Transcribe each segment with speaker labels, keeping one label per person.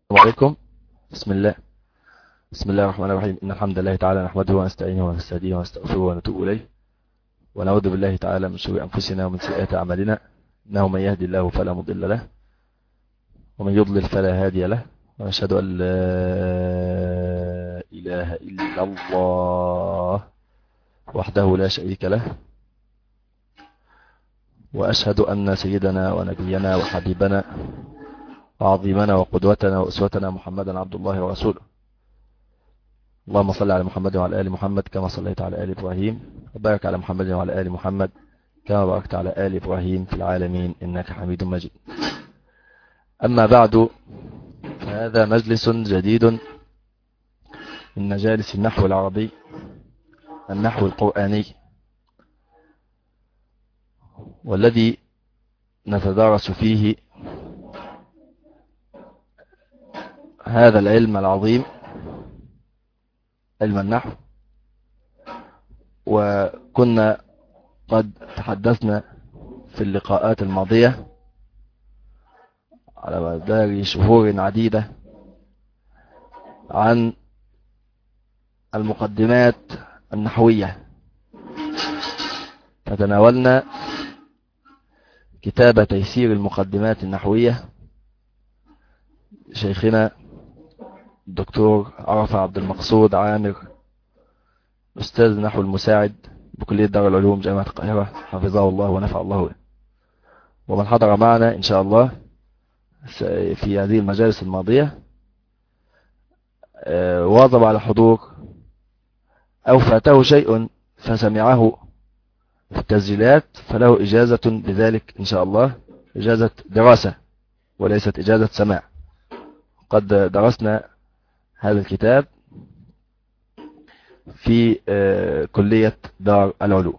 Speaker 1: السلام عليكم. بسم الله الرحمن الرحيم. إن الحمد لله تعالى نحمده ونستعينه ونستهديه ونستغفره ونتوب إليه، ونعوذ بالله تعالى من شرور أنفسنا ومن سيئات أعمالنا. إنه من يهدي الله فلا مضل له، ومن يضلل فلا هادي له، ونشهد أن لا إله إلا الله وحده لا شريك له، وأشهد أن سيدنا ونبينا وحبيبنا وعظيمنا وقدوتنا وأسوتنا محمدا عبد الله ورسوله. اللهم صل على محمد وعلى آل محمد كما صليت على آل إبراهيم، وبارك على محمد وعلى آل محمد كما باركت على آل إبراهيم في العالمين إنك حميد مجيد. أما بعد، فهذا مجلس جديد من مجالس النحو العربي، النحو القرآني، والذي نتدارس فيه هذا العلم العظيم، علم النحو. وكنا قد تحدثنا في اللقاءات الماضية على مدار شهور عديدة عن المقدمات النحوية، فتناولنا كتاب تيسير المقدمات النحوية شيخنا الدكتور عرفة عبد المقصود عامر، أستاذ نحو المساعد بكلية دار العلوم جامعة القاهرة، حفظه الله ونفع الله به. ومن حضر معنا إن شاء الله في هذه المجالس الماضية واظب على حضور أو فاته شيء فسمعه في التسجيلات فله إجازة بذلك إن شاء الله، إجازة دراسة وليست إجازة سماع. قد درسنا هذا الكتاب في كلية دار العلوم،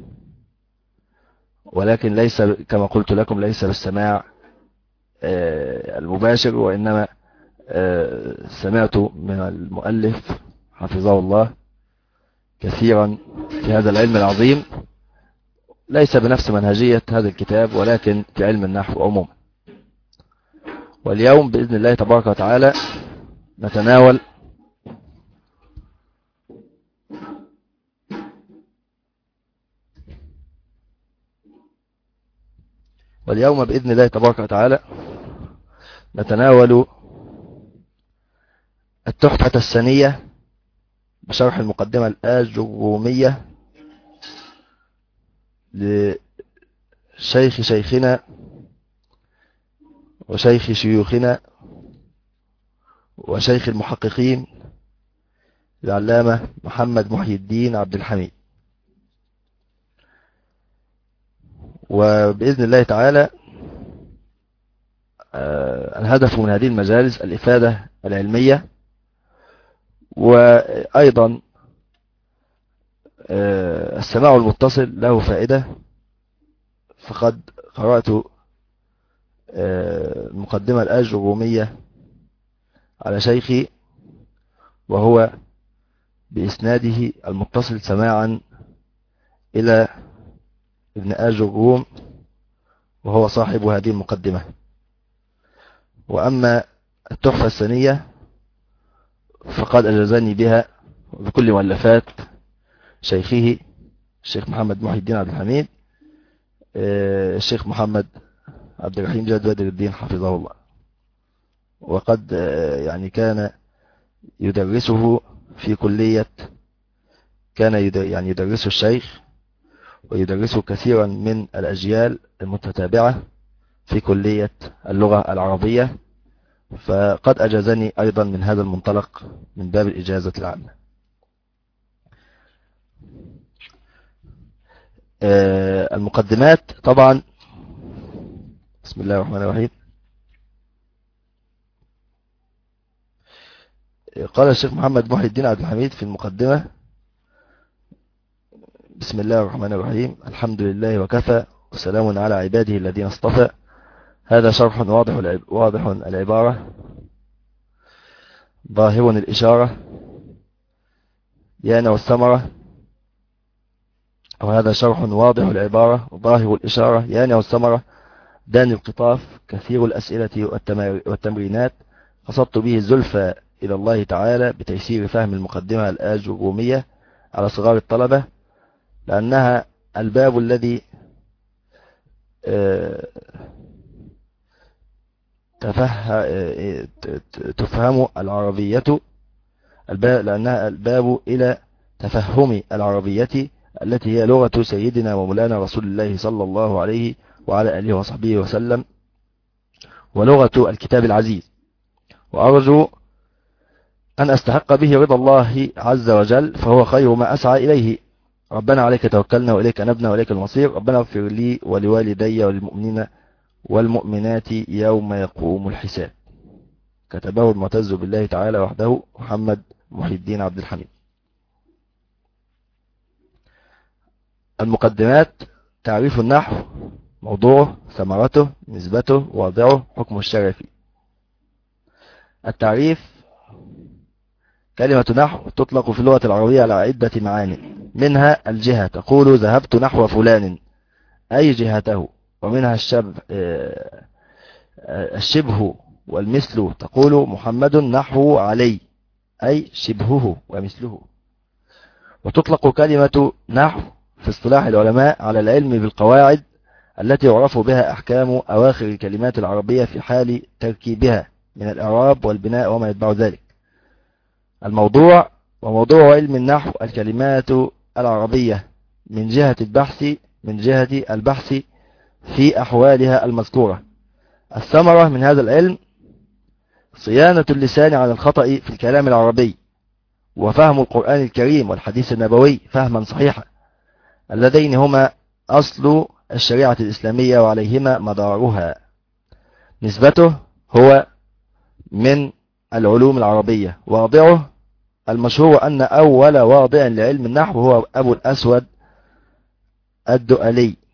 Speaker 1: ولكن ليس كما قلت لكم ليس بالسماع المباشر، وإنما سمعت من المؤلف حفظه الله كثيرا في هذا العلم العظيم، ليس بنفس منهجية هذا الكتاب ولكن في علم النحو عموما. واليوم بإذن الله تبارك وتعالى نتناول التحفة السنية بشرح المقدمة الآجرومية لشيخ شيخنا وشيخ شيوخنا وشيخ المحققين العلامة محمد محي الدين عبد الحميد. وبإذن الله تعالى الهدف من هذه المجالس الإفادة العلمية، وأيضا السماع المتصل له فائدة. فقد قرأت المقدمة الآجرومية على شيخي وهو بإسناده المتصل سماعا إلى ابن آجروم وهو صاحب هذه المقدمة. وأما التحفة السنية فقد أجازني بها بكل مؤلفات شيخه الشيخ محمد محي الدين عبد الحميد، الشيخ محمد عبد الرحيم جاد بدر الدين حفظه الله. وقد يعني كان يدرسه في كلية، كان يعني يدرسه الشيخ ويدرسه كثيرا من الأجيال المتتابعة في كلية اللغة العربية، فقد أجازني أيضا من هذا المنطلق من باب الإجازة العامة. المقدمات طبعا، بسم الله الرحمن الرحيم. قال الشيخ محمد محي الدين عبد الحميد في المقدمة: بسم الله الرحمن الرحيم، الحمد لله وكفى وسلام على عباده الذين اصطفى. هذا شرح واضح العبارة ظاهر الإشارة يان والثمرة، وهذا شرح واضح العبارة ظاهر الإشارة يان والثمرة دان القطاف كثير الأسئلة والتمرينات قصدت به الزلفى إلى الله تعالى بتيسير فهم المقدمة الآجرومية على صغار الطلبة، لأنها الباب الذي تفهم العربية، لأنها الباب إلى تفهم العربية التي هي لغة سيدنا ومولانا رسول الله صلى الله عليه وعلى آله وصحبه وسلم، ولغة الكتاب العزيز، وأرجو أن أستحق به رضا الله عز وجل، فهو خير ما أسعى إليه. ربنا عليك توكلنا وإليك نبنا وإليك المصير. ربنا اغفر لي ولوالدي وللمؤمنين والمؤمنات يوم يقوم الحساب. كتبه المعتز بالله تعالى وحده محمد محي الدين عبد الحميد. المقدمات: تعريف النحو، موضوعه، ثمرته، نسبته، واضعه، حكم الشرع فيه. التعريف: كلمة نحو تطلق في اللغة العربية على عدة معاني، منها الجهة، تقول ذهبت نحو فلان أي جهته، ومنها الشبه والمثل، تقول محمد نحو علي أي شبهه ومثله. وتطلق كلمة نحو في اصطلاح العلماء على العلم بالقواعد التي يعرف بها أحكام أواخر الكلمات العربية في حال تركيبها من الإعراب والبناء وما يتبع ذلك. الموضوع: وموضوع علم النحو الكلمات العربية من جهة البحث في أحوالها المذكورة. الثمرة من هذا العلم: صيانة اللسان عن الخطأ في الكلام العربي، وفهم القرآن الكريم والحديث النبوي فهما صحيحا، اللذين هما أصل الشريعة الإسلامية وعليهما مدارها. نسبته: هو من العلوم العربية. واضعه: المشهور أن أول واضع لعلم النحو هو أبو الأسود الدؤلي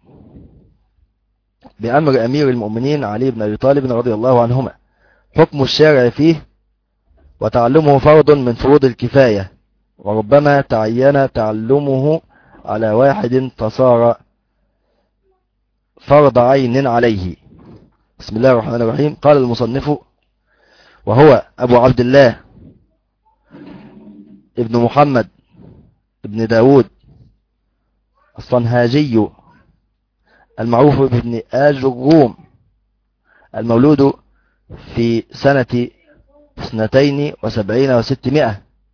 Speaker 1: بأمر أمير المؤمنين علي بن أبي طالب رضي الله عنهما. حكم الشارع فيه: وتعلمه فرض من فروض الكفاية، وربما تعين تعلمه على واحد فصار فرض عين عليه. بسم الله الرحمن الرحيم. قال المصنف: وهو أبو عبد الله ابن محمد ابن داود الصنهاجي المعروف بابن آجروم، المولود في سنة 72 و600،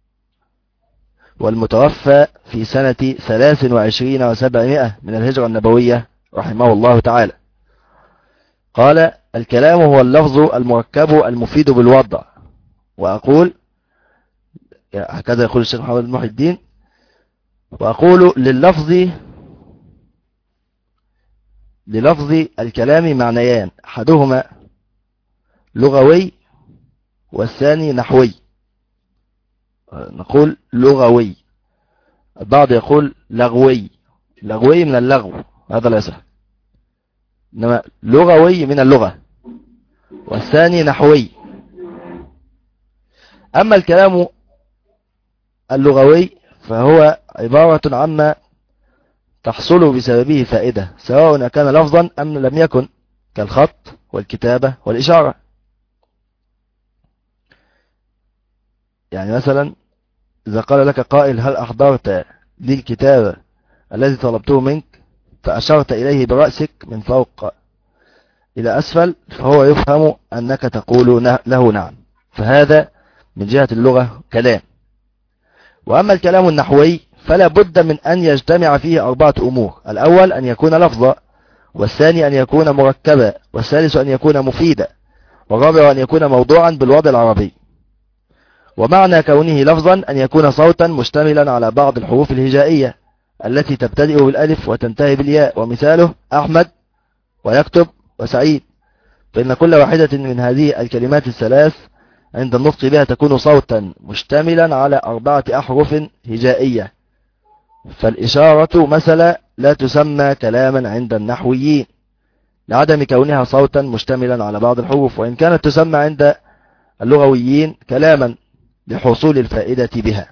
Speaker 1: والمتوفى في سنة 23 و700 من الهجرة النبوية رحمه الله تعالى. قال: الكلام هو اللفظ المركب المفيد بالوضع. وأقول، هكذا يقول الشيخ محمد محي الدين، وأقول للفظ الكلام معنيان، أحدهما لغوي والثاني نحوي. نقول لغوي، البعض يقول لغوي من اللغو، هذا لا يصح، إنما لغوي من اللغة، والثاني نحوي. أما الكلام اللغوي فهو عبارة عما تحصل بسببه فائدة، سواء كان لفظا أم لم يكن، كالخط والكتابة والإشارة. يعني مثلا إذا قال لك قائل: هل أحضرت لي الكتاب الذي طلبته منك؟ فأشرت إليه برأسك من فوق إلى أسفل، فهو يفهم أنك تقول له نعم، فهذا من جهة اللغة كلام. وأما الكلام النحوي فلا بد من أن يجتمع فيه 4 أمور: الأول أن يكون لفظا، والثاني أن يكون مركبا، والثالث أن يكون مفيدا، والرابع أن يكون موضوعا بالوضع العربي. ومعنى كونه لفظا أن يكون صوتا مشتملا على بعض الحروف الهجائية التي تبتدئ بالألف وتنتهي بالياء، ومثاله أحمد ويكتب وسعيد، فإن كل واحدة من هذه الكلمات الثلاث عند النطق بها تكون صوتا مشتملا على 4 أحرف هجائية. فالإشارة مثلا لا تسمى كلاما عند النحويين لعدم كونها صوتا مشتملا على بعض الحروف، وإن كانت تسمى عند اللغويين كلاما لحصول الفائدة بها.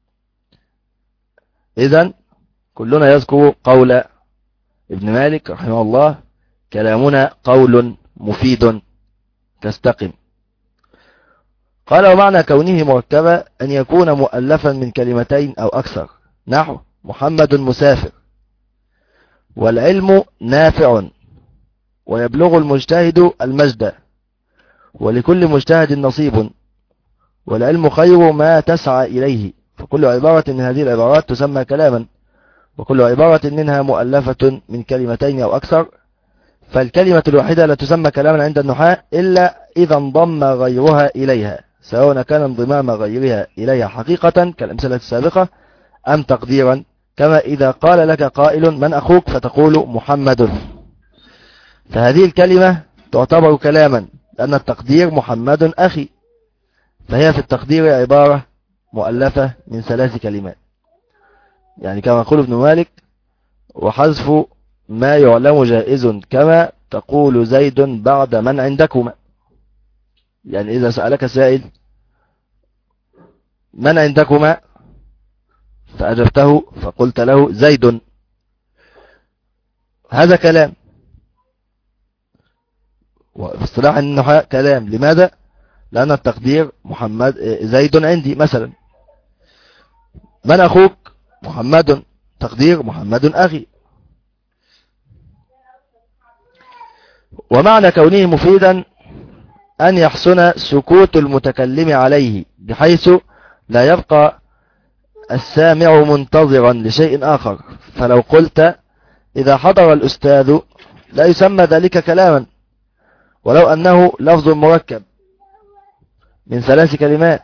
Speaker 1: إذن كلنا يذكر قول ابن مالك رحمه الله: كلامنا قول مفيد كاستقم. قال ومعنى كونه مركبا أن يكون مؤلفا من كلمتين أو أكثر، نحو محمد مسافر، والعلم نافع، ويبلغ المجتهد المجد، ولكل مجتهد نصيب، والعلم خير ما تسعى إليه. فكل عبارة من هذه العبارات تسمى كلاما، وكل عبارة منها مؤلفة من كلمتين أو أكثر. فالكلمة الواحدة لا تسمى كلاما عند النحاة إلا إذا انضم غيرها إليها، سواء كان انضمام غيرها إليها حقيقة كالأمثلة السابقة أم تقديرا، كما إذا قال لك قائل من أخوك فتقول محمد، فهذه الكلمة تعتبر كلاما لأن التقدير محمد أخي، فهي في التقدير عبارة مؤلفة من 3 كلمات. يعني كما يقول ابن مالك وحذف ما يعلم جائز، كما تقول زيد بعد من عندكما. يعني إذا سألك سائل من عندكما فأجبته فقلت له زيد، هذا كلام، وفي اصطلاح النحاة كلام. لماذا؟ لأن التقدير محمد زيد عندي مثلا. من أخوك؟ محمد، تقدير محمد أخي. ومعنى كونه مفيدا أن يحسن سكوت المتكلم عليه بحيث لا يبقى السامع منتظرا لشيء آخر. فلو قلت إذا حضر الأستاذ لا يسمى ذلك كلاما، ولو أنه لفظ مركب من 3 كلمات،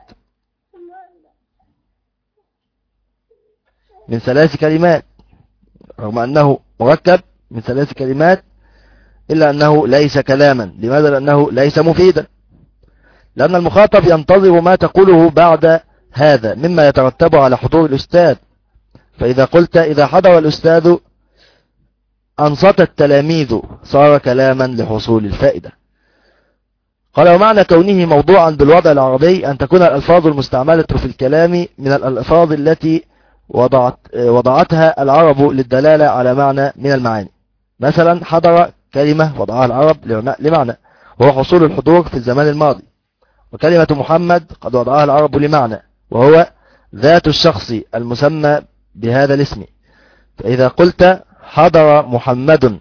Speaker 1: رغم أنه مركب من 3 كلمات إلا أنه ليس كلاما. لماذا؟ لأنه ليس مفيدا، لأن المخاطب ينتظر ما تقوله بعد هذا مما يترتب على حضور الأستاذ. فإذا قلت إذا حضر الأستاذ أنصت التلاميذ صار كلاما لحصول الفائدة. قال ومعنى كونه موضوعا بالوضع العربي أن تكون الألفاظ المستعملة في الكلام من الألفاظ التي وضعتها العرب للدلالة على معنى من المعاني. مثلا حضر كلمة وضعها العرب لمعنى، وهو حصول الحضور في الزمان الماضي. وكلمة محمد قد وضعها العرب لمعنى، وهو ذات الشخص المسمى بهذا الاسم. فإذا قلت حضر محمد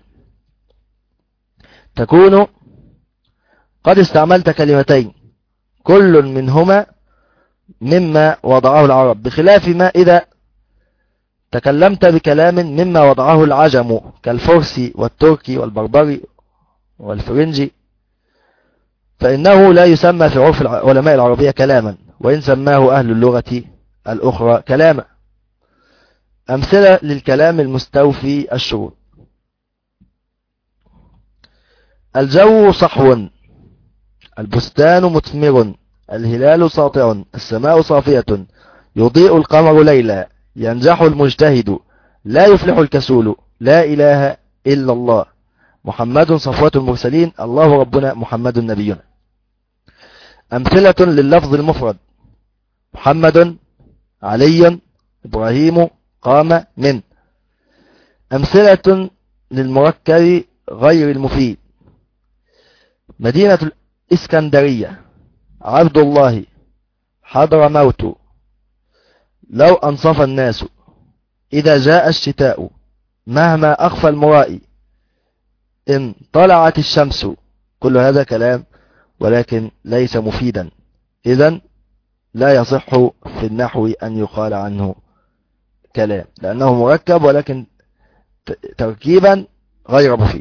Speaker 1: تكون قد استعملت كلمتين كل منهما مما وضعه العرب، بخلاف ما إذا تكلمت بكلام مما وضعه العجم كالفرسي والتركي والبربري والفرنجي، فإنه لا يسمى في عرف علماء العربية كلاما، وإن سماه أهل اللغة الأخرى كلاما. أمثلة للكلام المستوفي الشروط: الجو صحو، البستان مثمر، الهلال ساطع، السماء صافية، يضيء القمر ليلا، ينجح المجتهد، لا يفلح الكسول، لا إله إلا الله، محمد صفوة المرسلين، الله ربنا محمد نبينا. أمثلة لللفظ المفرد: محمد، علي، إبراهيم، قام، من. أمثلة للمركب غير المفيد: مدينة الإسكندرية، عبد الله، حضر موت، لو أنصف الناس، إذا جاء الشتاء، مهما أخفى المرائي، إن طلعت الشمس. كل هذا كلام ولكن ليس مفيدا، إذن لا يصح في النحو أن يقال عنه كلام، لأنه مركب ولكن تركيبا غير مفيد.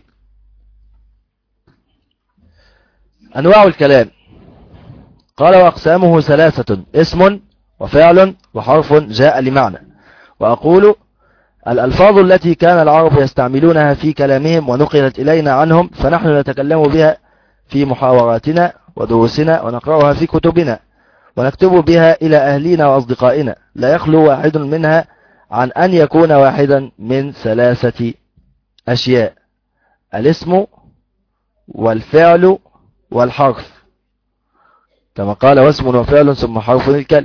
Speaker 1: أنواع الكلام: قال وأقسامه 3: اسم وفعل وحرف جاء لمعنى. وأقول الألفاظ التي كان العرب يستعملونها في كلامهم ونقلت إلينا عنهم فنحن نتكلم بها في محاوراتنا ودروسنا، ونقرأها في كتبنا، ونكتب بها إلى أهلنا وأصدقائنا، لا يخلو واحد منها عن أن يكون واحدا من 3 أشياء: الاسم والفعل والحرف، كما قال واسم وفعل ثم حرف الكلم.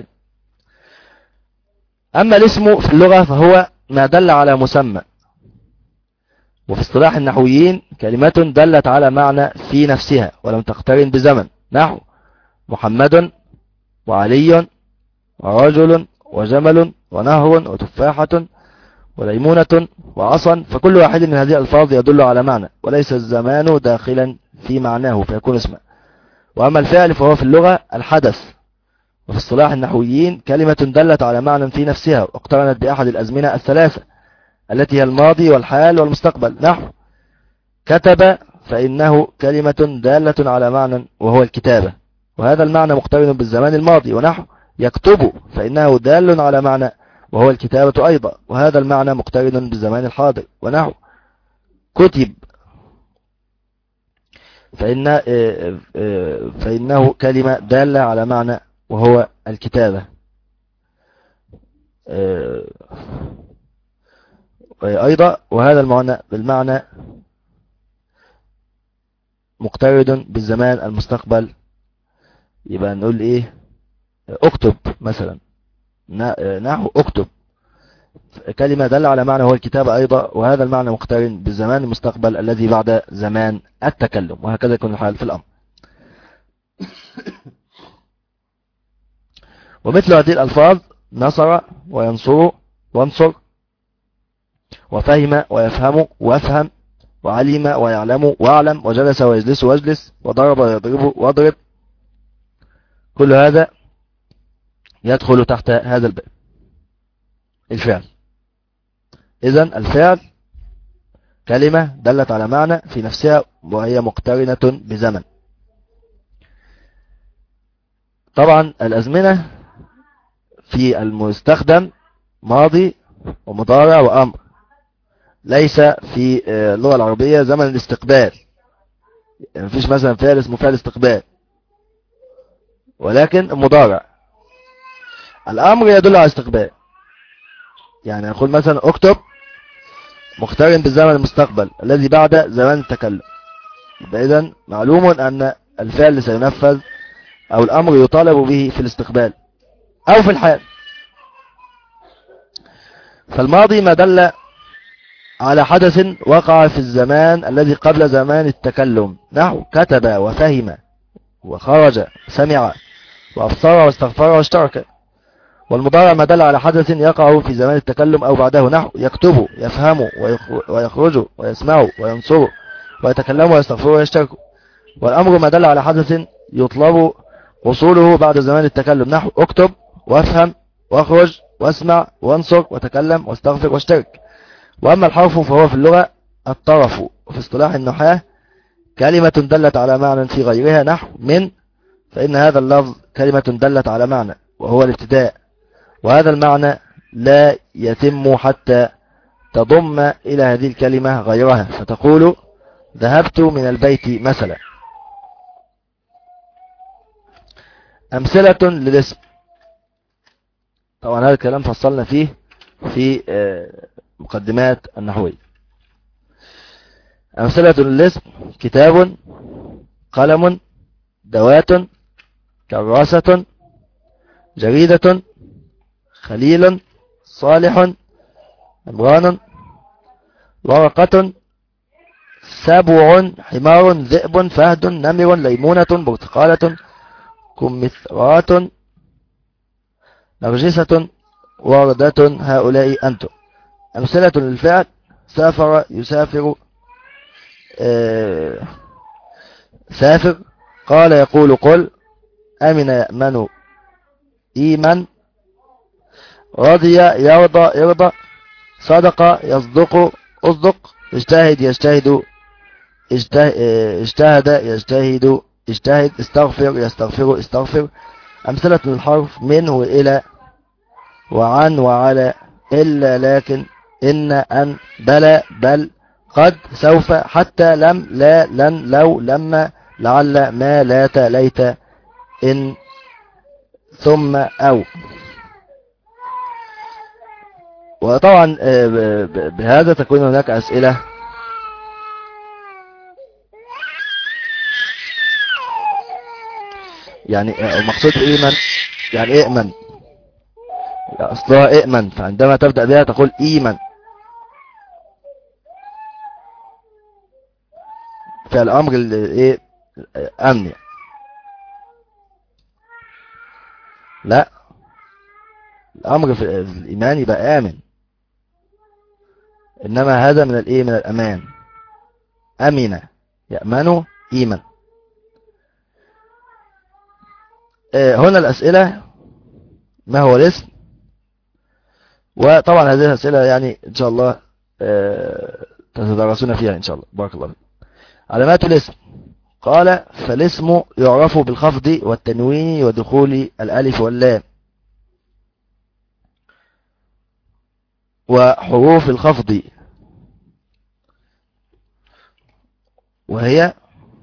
Speaker 1: أما الاسم في اللغة فهو ما دل على مسمى، وفي اصطلاح النحويين كلمة دلت على معنى في نفسها ولم تقترن بزمن، نحو محمد وعلي ورجل وجمل ونهر وتفاحة وليمونة وعصا، فكل واحد من هذه الألفاظ يدل على معنى وليس الزمان داخلا في معناه فيكون اسما. وأما الفعل فهو في اللغة الحدث، وفي اصطلاح النحويين كلمة دلت على معنى في نفسها واقترنت بأحد الأزمنة الثلاثة التي هي الماضي والحال والمستقبل. نحو كتب فإنه كلمة دالة على معنى وهو الكتابة، وهذا المعنى مقترن بالزمان الماضي. ونحو يكتب فإنه دال على معنى وهو الكتابة أيضا، وهذا المعنى مقترن بالزمان الحاضر. ونحو كتب فإنه كلمة دالة على معنى وهو الكتابة أيضا، وهذا المعنى مقترن بالزمان المستقبل. يبقى نقول ايه؟ اكتب مثلا، نحو اكتب كلمة دل على معنى هو الكتابة أيضا، وهذا المعنى مقترن بالزمان المستقبل الذي بعد زمان التكلم، وهكذا يكون الحال في الأمر. ومثل هذه الألفاظ نصر وينصر وانصر وفهم ويفهم وافهم وعلم ويعلم واعلم وجلس ويجلس واجلس وضرب ويضرب واضرب، كل هذا يدخل تحت هذا الباب. الفعل، إذن الفعل كلمة دلت على معنى في نفسها وهي مقترنة بزمن. طبعا الأزمنة في المستخدم ماضي ومضارع وأمر، ليس في اللغة العربية زمن الاستقبال، يعني مفيش مثلا فعل اسمه فعل استقبال، ولكن المضارع. الأمر يدل على استقبال، يعني أقول مثلا اكتب مقترن بالزمن المستقبل الذي بعد زمان التكلم، يبقى إذن معلوم أن الفعل سينفذ أو الأمر يطالب به في الاستقبال أو في الحال. فالماضي ما دل على حدث وقع في الزمان الذي قبل زمان التكلم، نحو كتب وفهم وخرج سمع وأبصر واستغفر واشترك. والمضارع ما دل على حدث يقع في زمان التكلم أو بعده، نحو يكتب يفهم ويخرج ويسمع وينصر ويتكلم ويستغفر ويشترك. والأمر ما دل على حدث يطلب وصوله بعد زمان التكلم، نحو اكتب وافهم واخرج واسمع وانصر وتكلم واستغفر واشترك. وأما الحرف فهو في اللغة الطرف، وفي اصطلاح النحاة كلمة دلت على معنى في غيرها، نحو من، فإن هذا اللفظ كلمة دلت على معنى وهو الابتداء، وهذا المعنى لا يتم حتى تضم إلى هذه الكلمة غيرها، فتقول ذهبت من البيت مثلا. أمثلة للاسم، طبعا هذا الكلام فصلنا فيه في مقدمات النحوية. أمثلة للاسم: كتاب، قلم، دوات، كراسة، جريدة، خليل، صالح، عمران، ورقة، سبع، حمار، ذئب، فهد، نمر، ليمونة، برتقالة، كمثرات، نرجسة، وردة، هؤلاء أنتم. أمثلة للفعل: سافر، يسافر، سافر، قال يقول قل، أمن يأمن إيمن، رضي يرضى يرضى، صدق يصدق أصدق، اجتهد يجتهد اجتهد يجتهد اجتهد، استغفر يستغفر استغفر. أمثلة للحرف: من وإلى وعن وعلى، إلا لكن إن أن بلى بل قد سوف حتى لم لا لن لو لما لعل ما لات ليت إن ثم أو. وطبعا بهذا تكون هناك أسئلة. يعني المقصود إيمن، يعني إئمن، أصلها إئمن، فعندما تبدأ بها تقول إيمن، فالأمر إيه؟ أمن. لا، الأمر في الإيمان يبقى آمن، إنما هذا من الإيه؟ من الأمان. أمن يأمن إيمان. هنا الأسئلة: ما هو الاسم؟ وطبعا هذه الأسئلة يعني إن شاء الله تتدرسون فيها إن شاء الله. بارك الله فيكم. علامات الاسم: قال: فالاسم يعرف بالخفض والتنوين ودخول الألف واللام. وحروف الخفض وهي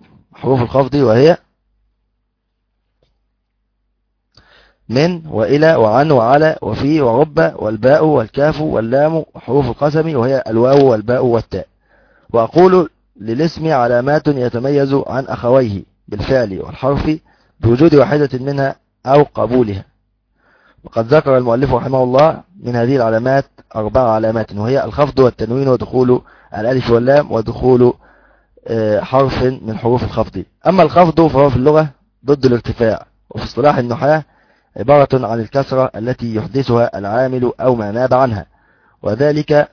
Speaker 1: من وإلى وعن وعلى وفي ورب والباء والكاف واللام. وحروف القسم وهي الواو والباء والتاء. وأقول: للاسم علامات يتميز عن أخويه بالفعل والحرف بوجود واحدة منها أو قبولها. وقد ذكر المؤلف رحمه الله من هذه العلامات 4 علامات، وهي الخفض والتنوين ودخول الألف واللام ودخول حرف من حروف الخفض. أما الخفض فهو في اللغة ضد الارتفاع، وفي اصطلاح النحاة عبارة عن الكسرة التي يحدثها العامل أو ما ناب عنها، وذلك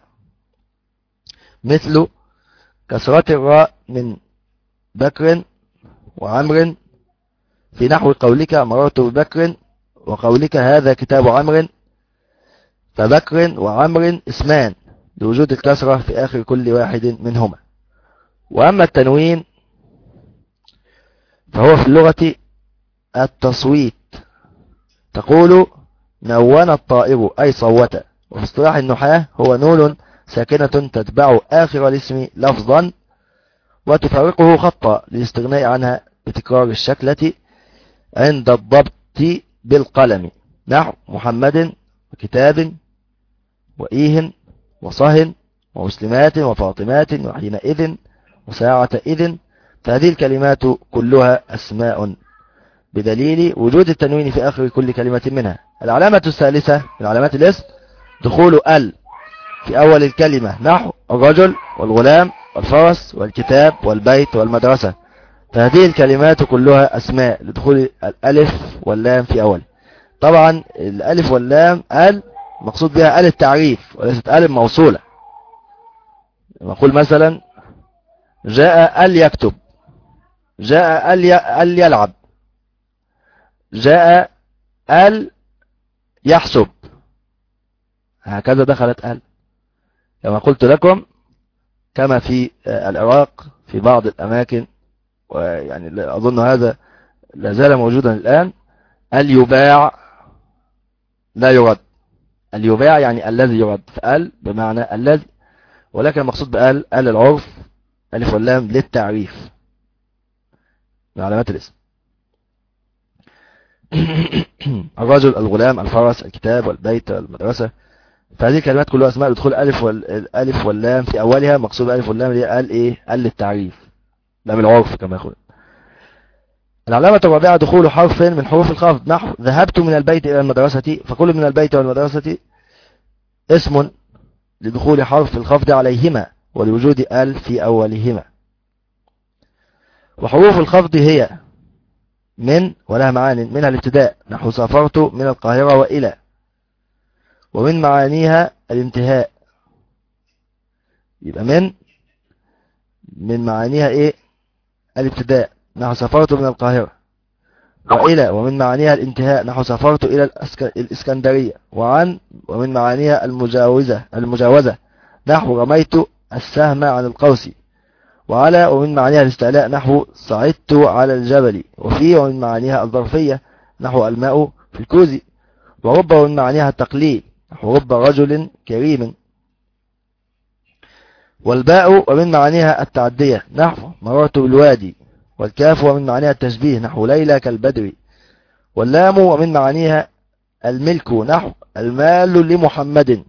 Speaker 1: مثل كسرة الراء من بكر وعمر في نحو قولك مررت ببكر، وقولك هذا كتاب عمر، فبكر وعمر اسمان لوجود الكسرة في آخر كل واحد منهما. وأما التنوين فهو في اللغة التصويت، تقول نون الطائر أي صوت. وفي اصطلاح النحاة هو نون ساكنة تتبع آخر الاسم لفظا وتفرقه خطا للاستغناء عنها بتكرار الشكلة عند الضبط بالقلم، نحو محمد وكتاب وإيه وصهن ومسلمات وفاطمات وحينئذ وساعة إذن. فهذه الكلمات كلها أسماء بدليل وجود التنوين في آخر كل كلمة منها. العلامة الثالثة من علامات الاسم دخول ال في أول الكلمة، نحو الرجل والغلام والفرس والكتاب والبيت والمدرسة. فهذه الكلمات كلها أسماء لدخول الألف واللام في أول. طبعا الألف واللام ال مقصود بها ال التعريف وليست ال الموصولة. نقول مثلا جاء ال يكتب، جاء ال يلعب، جاء ال يحسب، هكذا دخلت ال. كما قلت لكم كما في العراق في بعض الأماكن، ويعني أظن هذا لا زال موجودا الآن، اليباع لا يرد. اليباع يعني الذي يرد، فال بمعنى الذي، ولكن المقصود بال العرف ألف واللام للتعريف من علامات الاسم. الرجل الغلام الفرس الكتاب والبيت والمدرسة. فهذه الكلمات كلها اسماء يدخل الألف واللام في أولها. مقصود الألف واللام هي ال إيه؟ ال للتعريف لا بالعرف كما يقول. العلامة الرابعة دخول حرف من حروف الخفض، نحو ذهبت من البيت إلى المدرسة. فكل من البيت والمدرسة اسم لدخول حرف الخفض عليهما ولوجود ال في أولهما. وحروف الخفض هي من ولها معاني، منها الابتداء، نحو سافرت من القاهرة وإلى. ومن معانيها الانتهاء، يبقى من معانيها ايه؟ الابتداء، نحو سافرت من القاهرة. وإلى ومن معانيها الانتهاء، نحو سافرت إلى الإسكندرية. ومن معانيها المجاوزة، نحو رميت السهم عن القوس. وعلى ومن معانيها الاستعلاء، نحو صعدت على الجبل. ومن معانيها الظرفية، نحو الماء في الكوز. ورب ومن معانيها التقليل، نحو رب رجل كريم. والباء ومن معانيها التعدية، نحو مررت بالوادي. والكاف ومن معانيها التشبيه، نحو ليلى كالبدر. واللام ومن معانيها الملك، نحو المال لمحمد.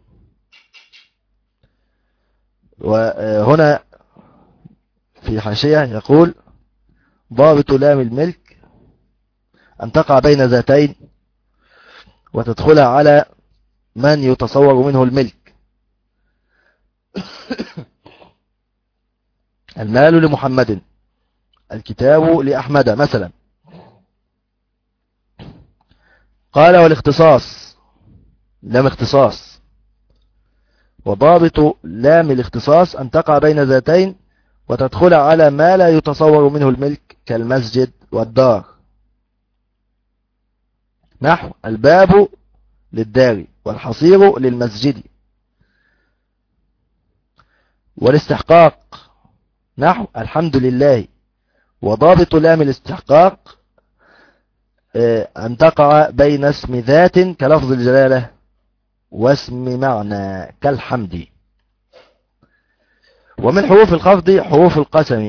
Speaker 1: وهنا في حاشية يقول ضابط لام الملك أن تقع بين ذاتين وتدخلها على من يتصور منه الملك. المال لمحمد، الكتاب لأحمد مثلا. قال والاختصاص لام اختصاص، وضابط لام الاختصاص أن تقع بين ذاتين وتدخل على ما لا يتصور منه الملك كالمسجد والدار، نحو الباب للدار والحصير للمسجد. والاستحقاق نحو الحمد لله، وضابط لام الاستحقاق أن تقع بين اسم ذات كلفظ الجلالة واسم معنى كالحمد. ومن حروف الخفض حروف القسم،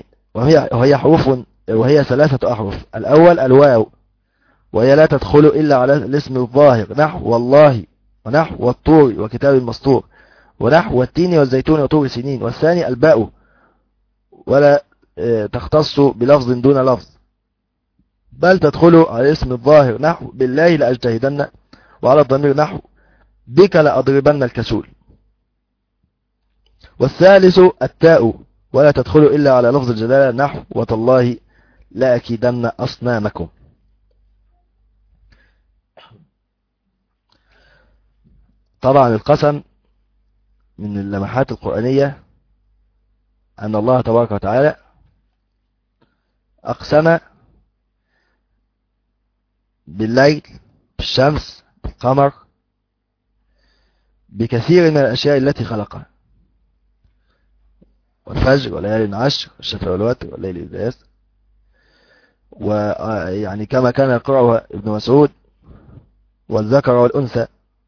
Speaker 1: وهي 3 أحرف. الأول الواو، وهي لا تدخل إلا على الاسم الظاهر، نحو والله، ونحو والطور وكتاب مسطور، ونحو والتين والزيتون وطور سنين. والثاني الباء، ولا تختص بلفظ دون لفظ، بل تدخل على الاسم الظاهر، نحو بالله لأجتهدن، وعلى الضمير نحو بك لأضربن الكسول. والثالث التاء، ولا تدخل إلا على لفظ الجلالة، نحو وتالله لأكيدن أصنامكم. طبعا القسم من اللمحات القرآنية أن الله تبارك وتعالى أقسم بالليل، بالشمس، بالقمر، بكثير من الأشياء التي خلقها، والفجر وليال عشر والشفع والوتر والليل إذا يسر. ويعني كما كان يقرأها ابن مسعود والذكر والأنثى.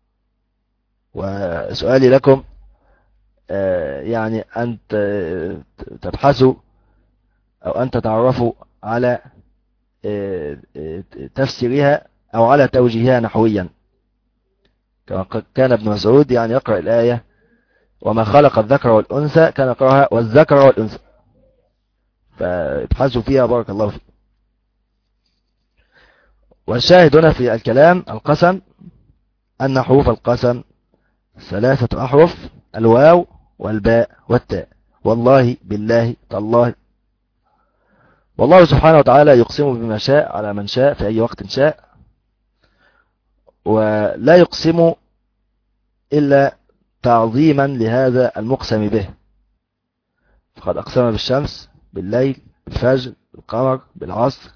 Speaker 1: وسؤالي لكم يعني أن تبحثوا أو أن تتعرفوا على تفسيرها أو على توجيهها نحويا، كما كان ابن مسعود يعني يقرأ الآية وما خلق الذكر والأنثى، كان يقرأها والذكر والأنثى، فابحثوا فيها بارك الله فيكم. والشاهد هنا في الكلام القسم أن حروف القسم 3 أحرف، الواو والباء والتاء، والله بالله تالله. والله سبحانه وتعالى يقسم بما شاء على من شاء في أي وقت شاء، ولا يقسم إلا تعظيما لهذا المقسم به. فقد أقسم بالشمس، بالليل، بالفجر، بالقمر، بالعصر.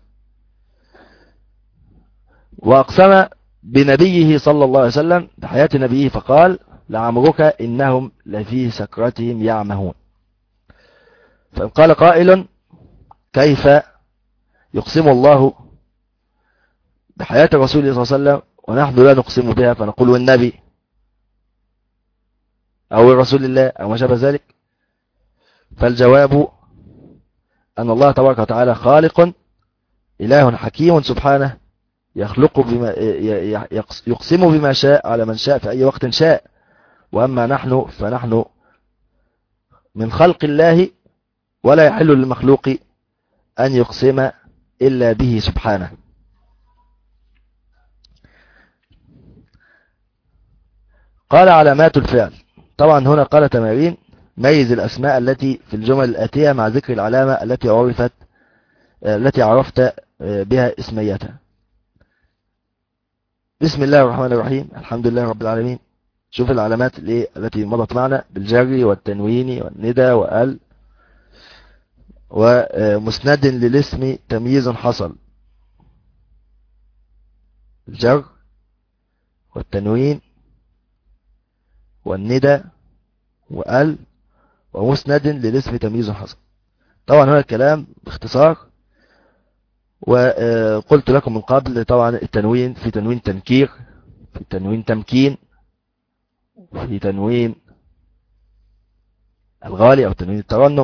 Speaker 1: وأقسم بنبيه صلى الله عليه وسلم بحياة نبيه فقال لعمرك إنهم لفي سكرتهم يعمهون. فإن قال قائل كيف يقسم الله بحياة رسوله صلى الله عليه وسلم ونحن لا نقسم بها، فنقول والنبي أو الرسول الله أو ما شابه ذلك؟ فالجواب أن الله تبارك وتعالى خالق إله حكيم سبحانه، يخلق بما يقسم بما شاء على من شاء في أي وقت شاء. وأما نحن فنحن من خلق الله، ولا يحل للمخلوق أن يقسم إلا به سبحانه. قال علامات الفعل. طبعا هنا قال تمارين: ميز الأسماء التي في الجمل الآتية مع ذكر العلامة التي عرفت بها اسميتها. بسم الله الرحمن الرحيم، الحمد لله رب العالمين. شوف العلامات التي مضت معنا بالجر والتنوين والندى وال، ومسند للاسم تمييز حصل، الجر والتنوين والندى وال، ومسند للاسم تمييز حصل. طبعا هنا الكلام باختصار، وقلت لكم من قبل طبعا التنوين في تنوين تنكير، في تنوين تمكين، في تنوين الغالي أو تنوين الترنم.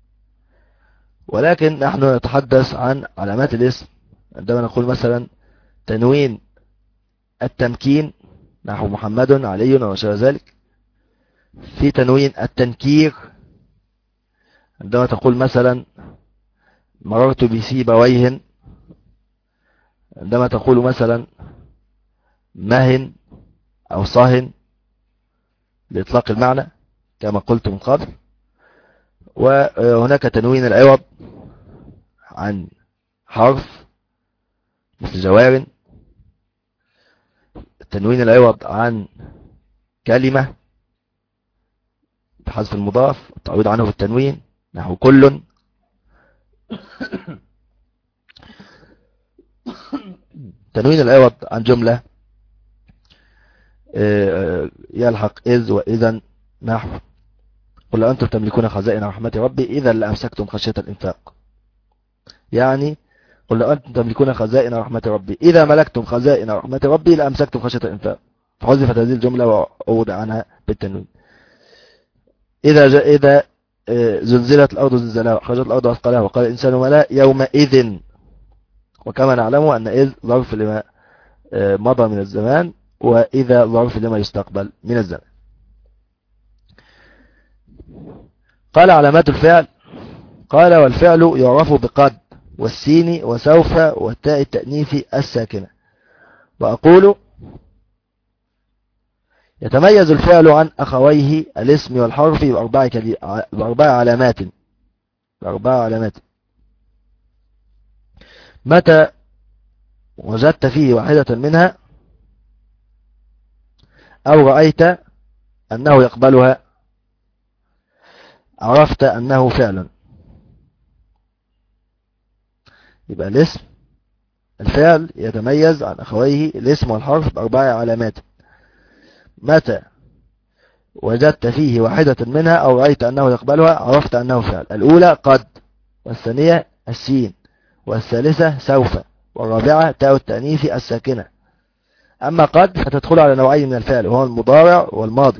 Speaker 1: ولكن نحن نتحدث عن علامات الاسم عندما نقول مثلا تنوين التمكين نحو محمد علي وما شابه ذلك. في تنوين التنكير عندما تقول مثلا مررت بسيبويه، عندما تقول مثلا مهن أو صهن لإطلاق المعنى كما قلت من قبل. وهناك تنوين العوض عن حرف مثل جوار. التنوين العوض عن كلمة بحذف المضاف التعويض عنه بالتنوين، نحو كل. تنوين العوض عن جملة يلحق إذ وإذا، نحو قل أنتم تملكون خزائن رحمة ربي إذا لأمسكتم خشية الإنفاق. يعني قل أنتم تملكون خزائن رحمة ربي إذا ملكتم خزائن رحمة ربي لأمسكتم خشية الإنفاق، فحذفت هذه الجملة وعوض عنها بالتنوين. إذا زلزلت الأرض زلزالها وأخرجت الأرض أثقالها وقال الإنسان ما لا يومئذ، وكما نعلم أن إذ ظرف لما مضى من الزمان، وإذا ظرف لما يستقبل من الزمان. قال علامات الفعل، قال والفعل يعرف بقد والسين وسوف والتاء التأنيث الساكنة. وأقول يتميز الفعل عن أخويه الاسم والحرف بأربع علامات. متى وجدت فيه واحدة منها أو رأيت أنه يقبلها عرفت أنه فعل. يبقى الفعل يتميز عن أخويه الاسم والحرف بأربع علامات. متى وجدت فيه واحدة منها أو رأيت أنه يقبلها عرفت أنه فعل. الأولى قد، والثانية السين، والثالثة سوف، والرابعة تاء التأنيث الساكنة. أما قد فتدخل على نوعين من الفعل وهو المضارع والماضي.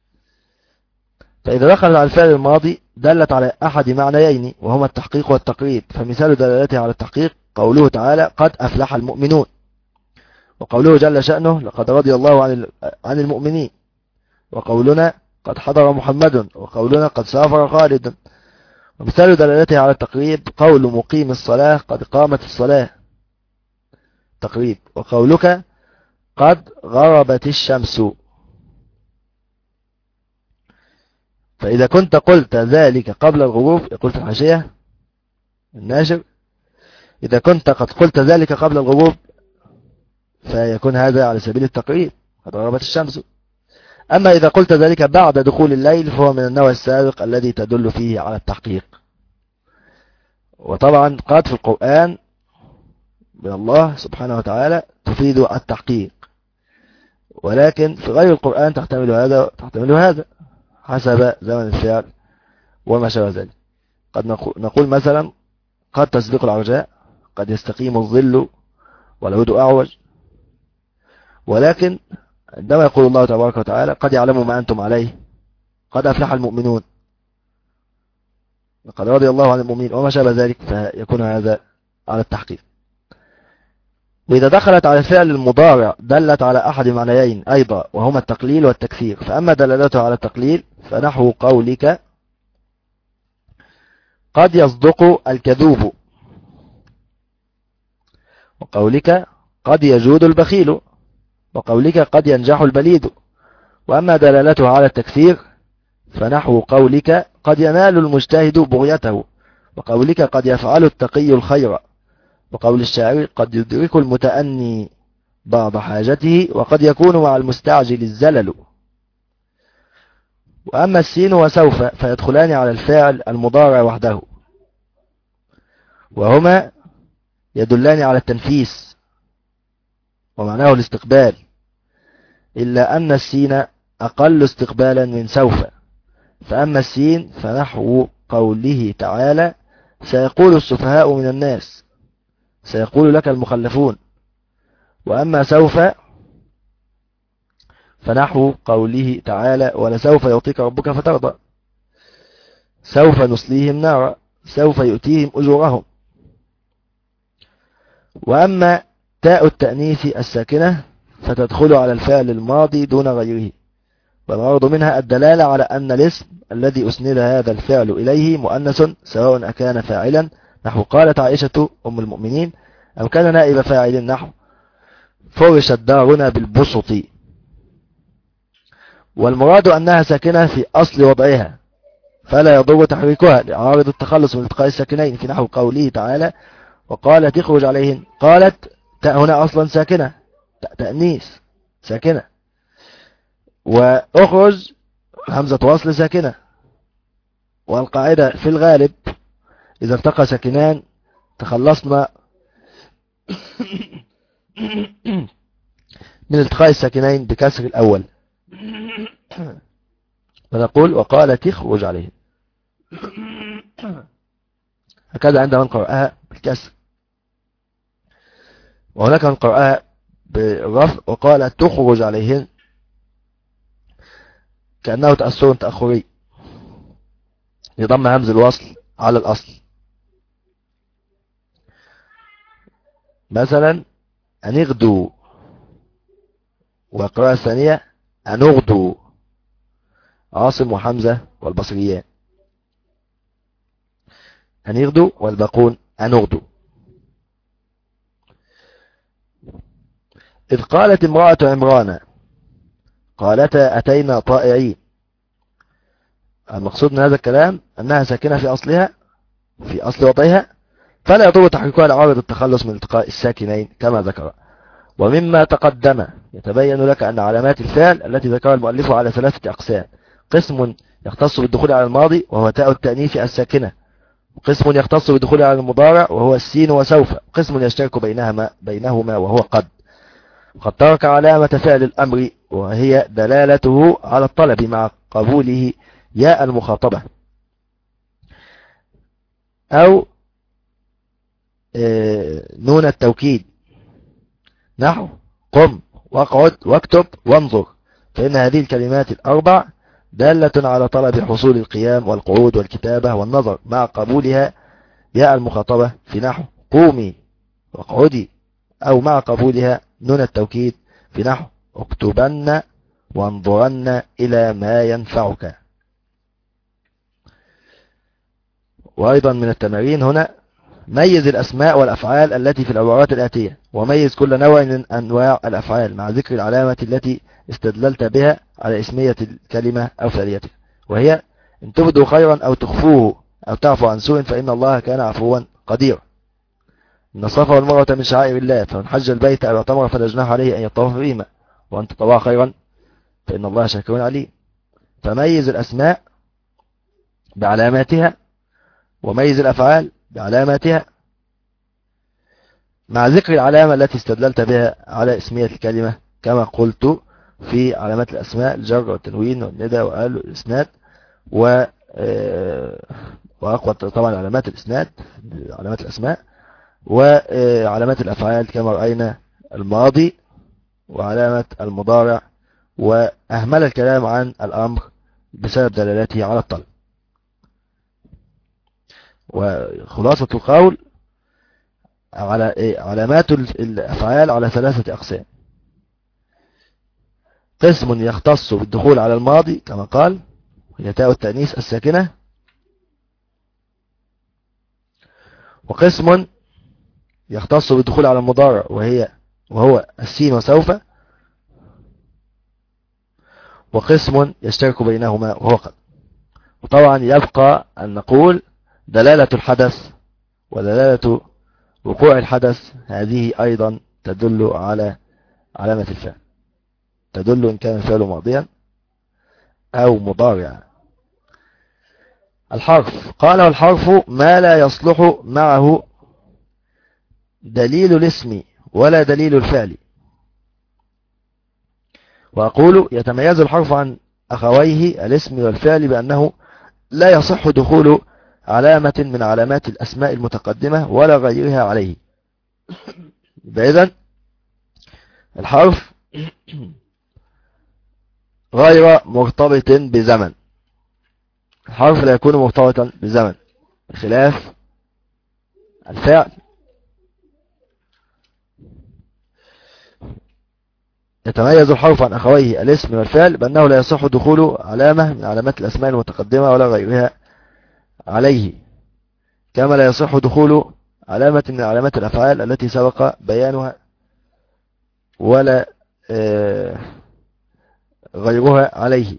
Speaker 1: فإذا دخلت على الفعل الماضي دلت على أحد معنيين وهما التحقيق والتقريب، فمثال دلالته على التحقيق قوله تعالى قد أفلح المؤمنون، وقوله جل شأنه لقد رضي الله عن المؤمنين، وقولنا قد حضر محمد، وقولنا قد سافر خالد. ومثال دلالته على التقريب قول مقيم الصلاة قد قامت الصلاة، تقريب. وقولك قد غربت الشمس. فإذا كنت قلت ذلك قبل الغروب، يقول في الحاشية الناشر إذا كنت قد قلت ذلك قبل الغروب فيكون هذا على سبيل التقريب، قد غربت الشمس. أما إذا قلت ذلك بعد دخول الليل فهو من النوع السابق الذي تدل فيه على التحقيق. وطبعا قد في القرآن من الله سبحانه وتعالى تفيد التحقيق، ولكن في غير القرآن تحتمل هذا حسب زمن الفعل وما شابه ذلك. قد نقول مثلا قد تسبق العرجاء، قد يستقيم الظل والعود أعوج. ولكن عندما يقول الله تبارك وتعالى قد يعلم ما أنتم عليه، قد أفلح المؤمنون، قد رضي الله عن المؤمنين وما شابه ذلك، فيكون هذا على التحقيق. وإذا دخلت على الفعل المضارع دلت على أحد معنيين أيضا وهما التقليل والتكثير. فأما دلالته على التقليل فنحو قولك قد يصدق الكذوب، وقولك قد يجود البخيل، وقولك قد ينجح البليد. وأما دلالته على التكثير فنحو قولك قد ينال المجتهد بغيته، وقولك قد يفعل التقي الخير، وقول الشاعر قد يدرك المتأني بعض حاجته، وقد يكون مع المستعجل الزلل. وأما السين وسوف فيدخلان على الفاعل المضارع وحده، وهما يدلان على التنفيس ومعناه الاستقبال، إلا أن السين أقل استقبالا من سوف. فأما السين فنحو قوله تعالى سيقول السفهاء من الناس، سيقول لك المخلفون. وأما سوف فنحو قوله تعالى ولسوف يعطيك ربك فترضى، سوف نصليهم نارا، سوف يؤتيهم أجورهم. وأما تاء التأنيث الساكنة فتدخل على الفعل الماضي دون غيره، والغرض منها الدلالة على أن الاسم الذي أسند هذا الفعل إليه مؤنث سواء أكان فاعلا، نحو قالت عائشة أم المؤمنين، أم كان نائب فاعل، نحو فرشت دارنا بالبسط. والمراد أنها ساكنة في أصل وضعها فلا يضر تحريكها لعارض التخلص من التقاء الساكنين، في نحو قوله تعالى وقالت اخرج عليهن. قالت تاء هنا أصلا ساكنة تأنيث، ساكنة، وأخرج همزة وصل ساكنة. والقاعدة في الغالب إذا التقى ساكنان تخلصنا من التقاء الساكنين بكسر الأول، فنقول وقال تخرج عليه، هكذا عندما نقرأها بالكسر. وهناك من قرأها بالرفع وقال تخرج عليهن، كأنه تأثر تأخري يضم همز الوصل على الأصل. مثلا أن يغدو، والقراءة الثانية أن يغدو، عاصم وحمزة والبصريان أن يغدو، والباقون أن يغدو. إذ قالت امرأة عمران قالتا أتينا طائعين، المقصود من هذا الكلام أنها ساكنة في أصلها، في أصل وضعها، فلا يضر تحقيقها لعارض التخلص من التقاء الساكنين كما ذكر. ومما تقدم يتبين لك أن علامات الفعل التي ذكرها المؤلف على ثلاثة أقسام: قسم يختص بالدخول على الماضي وهو تاء التأنيث الساكنة، وقسم يختص بالدخول على المضارع وهو السين وسوف، وقسم يشترك بينهما وهو قد ترك علامة فعل الأمر وهي دلالته على الطلب مع قبوله ياء المخاطبة، أو نون التوكيد، نحو قم واقعد واكتب وانظر، فإن هذه الكلمات الأربع دالة على طلب حصول القيام والقعود والكتابة والنظر مع قبولها ياء المخاطبة في نحو قومي واقعدي، أو مع قبولها نون التوكيد في نحو اكتبن وانظرن إلى ما ينفعك. وأيضا من التمارين هنا: ميز الأسماء والأفعال التي في العبارات الآتية، وميز كل نوع من أنواع الأفعال مع ذكر العلامة التي استدللت بها على اسمية الكلمة أو فعليتها، وهي إن تبدوا خيرا أو تخفوه أو تعفو عن سوء فإن الله كان عفوا قديرا. إن الصفا والمروة من شعائر الله، فمن حج البيت أو اعتمر فلا جناح عليه أن يطوف بهما، وأن تطوع خيرا فإن الله شاكر عليم. فميز الأسماء بعلاماتها، وميز الأفعال بعلاماتها مع ذكر العلامة التي استدللت بها على اسمية الكلمة، كما قلت في علامات الأسماء: الجر والتنوين والندى وقال والإسناد، وأقوى طبعا علامات الإسناد علامات الأسماء، وعلامات الأفعال كما رأينا الماضي وعلامة المضارع، وأهمل الكلام عن الأمر بسبب دلالته على الطلب. وخلاصة القول على علامات الأفعال على ثلاثة أقسام: قسم يختص بالدخول على الماضي كما قال هي تاء التأنيث الساكنة، وقسم يختص بالدخول على المضارع وهو السين وسوف، وقسم يشترك بينهما وهو قد. وطبعا يبقى أن نقول دلالة الحدث ودلالة وقوع الحدث، هذه أيضا تدل على علامة الفعل، تدل إن كان الفعل ماضيا أو مضارعا. الحرف قال: والحرف ما لا يصلح معه دليل الاسم ولا دليل الفعل. وأقول: يتميز الحرف عن أخويه الاسم والفعل بأنه لا يصح دخول علامة من علامات الأسماء المتقدمة ولا غيرها عليه. إذن الحرف غير مرتبط بزمن، الحرف لا يكون مرتبطا بزمن بخلاف الفعل. يتميز الحرف عن أخويه الاسم والفعل بأنه لا يصح دخول علامة من علامات الأسماء المتقدمة ولا غيرها عليه، كما لا يصح دخول علامة من علامات الأفعال التي سبق بيانها ولا غيرها عليه.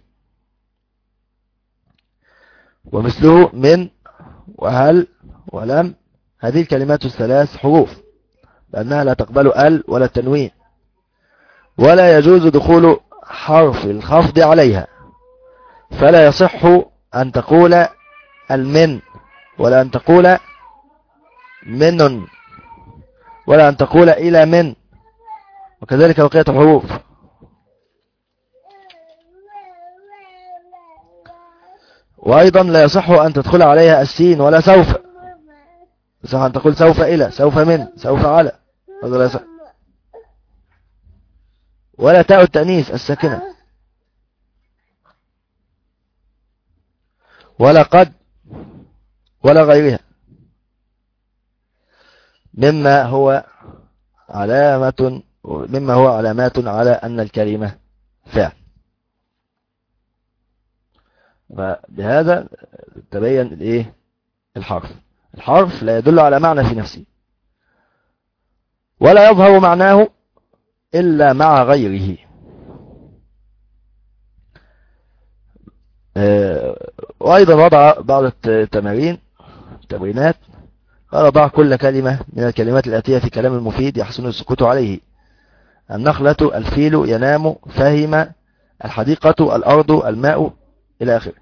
Speaker 1: ومثله من وهل ولم، هذه الكلمات الثلاث حروف لأنها لا تقبل ال ولا التنوين، ولا يجوز دخول حرف الخفض عليها، فلا يصح أن تقول المن، ولا أن تقول من، ولا أن تقول إلى من، وكذلك بقية الحروف. وأيضا لا يصح أن تدخل عليها السين ولا سوف، يصح أن تقول سوف إلى، سوف من، سوف على، هذا لا يصح. ولا تاء التأنيث الساكنة، ولا قد، ولا غيرها، مما هو علامات على أن الكلمة فعل. فبهذا تبين الحرف لا يدل على معنى في نفسه، ولا يظهر معناه إلا مع غيره. وأيضا وضع بعض التمرينات، قال ضع كل كلمة من الكلمات الآتية في كلام المفيد يحسن السكوت عليه: النخلة، الفيل، ينام، فهم، الحديقة، الأرض، الماء، إلى آخره.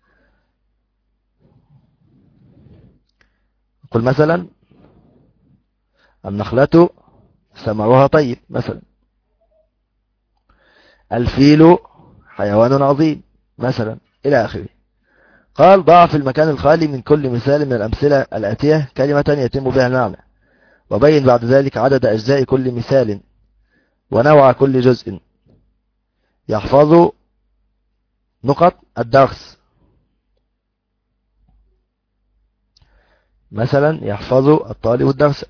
Speaker 1: قل مثلا: النخلة ثمرها طيب مثلا، الفيل حيوان عظيم مثلا، إلى آخره. قال: ضع في المكان الخالي من كل مثال من الأمثلة الآتية كلمة يتم بها المعنى، وبين بعد ذلك عدد أجزاء كل مثال ونوع كل جزء. يحفظ نقط الدرس، مثلا يحفظ الطالب الدرس.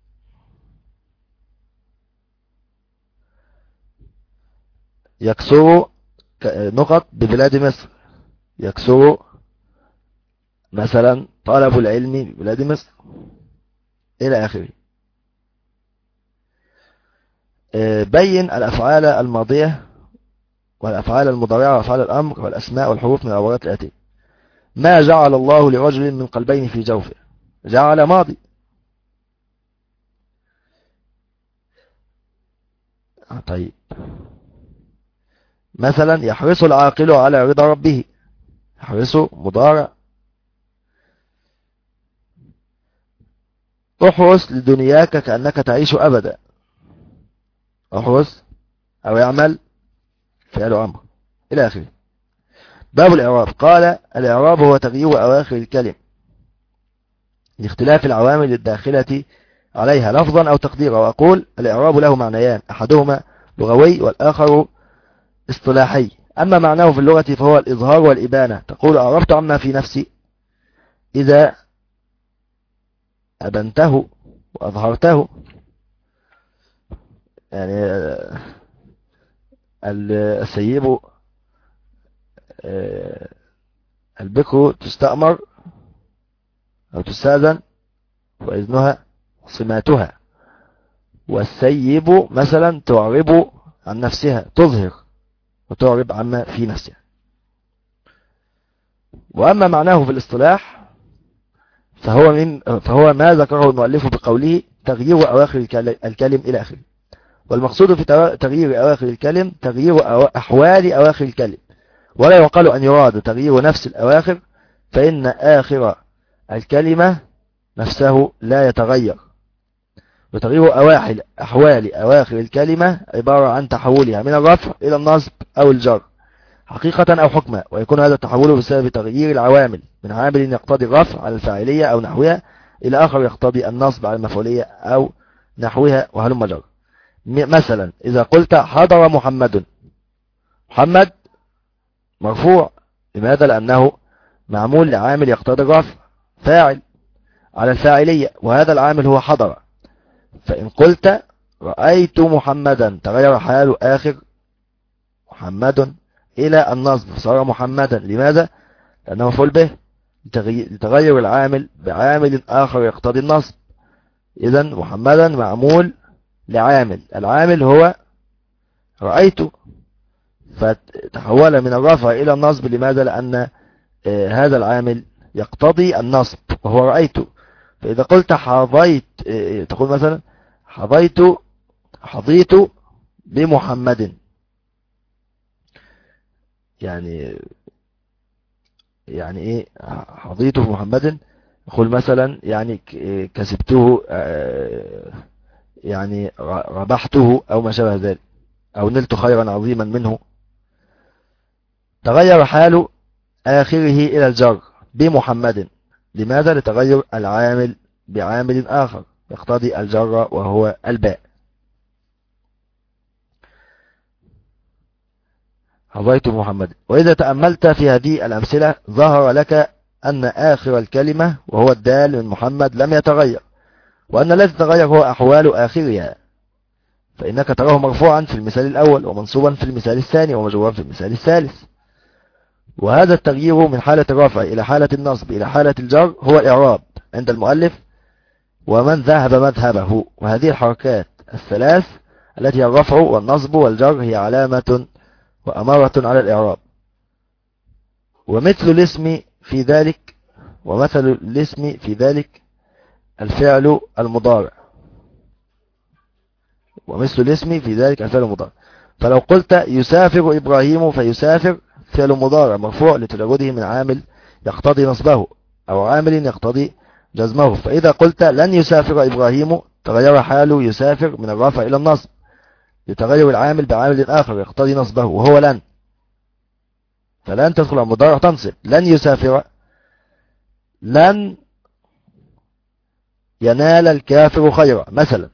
Speaker 1: يكسر نقط ببلاد مصر، يكسر مثلا طلب العلم ببلاد مصر، إلى آخره. بين الأفعال الماضية والأفعال المضارعة وأفعال الأمر والأسماء والحروف من العبارات الآتية: ما جعل الله لرجل من قلبين في جوفه، جعل ماضي. طيب، مثلا يحرص العاقل على رضا ربه، يحرص مضارع. احرص لدنياك كأنك تعيش أبدا، احرص أو يعمل فعل أمر، إلى آخره. باب الإعراب. قال: الإعراب هو تغيير أواخر الكلم لاختلاف العوامل الداخلة عليها لفظا أو تقديرا. وأقول: الإعراب له معنيان، أحدهما لغوي والآخر اصطلاحي. أما معناه في اللغة فهو الإظهار والإبانة. تقول: أعربت عما في نفسي إذا أبنته وأظهرته. يعني السيب البكر تستأمر أو تستأذن وإذنها صماتها، والسيب مثلا تعرب عن نفسها، تظهر وتعرب عما في نفسها. وأما معناه في الاصطلاح فهو ما ذكره المؤلف بقوله: تغيير أواخر الكلم، إلى آخره. والمقصود في تغيير أواخر الكلم تغيير أحوال أواخر الكلم، ولا يقال أن يراد تغيير نفس الأواخر، فإن آخر الكلمة نفسه لا يتغير. وتغيير أحوال أواخر الكلمة عبارة عن تحولها من الرفع إلى النصب أو الجر حقيقة أو حكما، ويكون هذا التحول بسبب تغيير العوامل من عامل يقتضي الرفع على الفاعلية أو نحوها إلى آخر يقتضي النصب على المفعولية أو نحوها، وهلم جر. مثلا إذا قلت: حضر محمد، محمد مرفوع. لماذا؟ لأنه معمول لعامل يقتضي الرفع، فاعل على الفاعلية، وهذا العامل هو حضر. فإن قلت: رأيت محمدا، تغير حال آخر محمد إلى النصب، صار محمدا. لماذا؟ لأنه مفعول به، لتغير العامل بعامل آخر يقتضي النصب. إذن محمدا معمول لعامل، العامل هو رأيت، فتحول من الرفع إلى النصب. لماذا؟ لأن هذا العامل يقتضي النصب وهو رأيت. فإذا قلت حظيت، تقول مثلا: حظيت بمحمد، يعني ايه حظيت بمحمد؟ قل مثلا يعني كسبته، يعني ربحته او ما شابه ذلك، او نلت خيرا عظيما منه. تغير حال آخره إلى الجر بمحمد. لماذا؟ لتغير العامل بعامل آخر يقتضي الجر وهو الباء. حظيت محمد. وإذا تأملت في هذه الأمثلة ظهر لك أن آخر الكلمة وهو الدال من محمد لم يتغير، وأن الذي تغير هو أحوال آخرها، فإنك تراه مرفوعا في المثال الأول، ومنصوبا في المثال الثاني، ومجرورا في المثال الثالث. وهذا التغيير من حالة الرفع إلى حالة النصب إلى حالة الجر هو الإعراب عند المؤلف ومن ذهب مذهبه. وهذه الحركات الثلاث التي هي الرفع والنصب والجر هي علامة وأمارة على الإعراب. ومثل الاسم في ذلك الفعل المضارع. فلو قلت يسافر إبراهيم، فيسافر فعل مضارع مرفوع لتجرده من عامل يقتضي نصبه أو عامل يقتضي جزمه. فإذا قلت لن يسافر إبراهيم، تغير حاله يسافر من الرفع إلى النصب لتغير العامل بعامل آخر يقتضي نصبه وهو لن. فلن تدخل على المضارع تنصب. لن يسافر، لن ينال الكافر خيرا مثلا،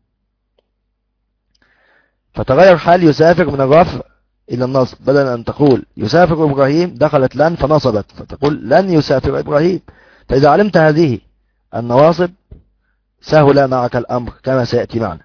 Speaker 1: فتغير حال يسافر من الرفع إلى النصب. بدل أن تقول يسافر إبراهيم دخلت لن فنصبت، فتقول لن يسافر إبراهيم. فإذا علمت هذه النواصب سهل معك الأمر كما سيأتي معنا.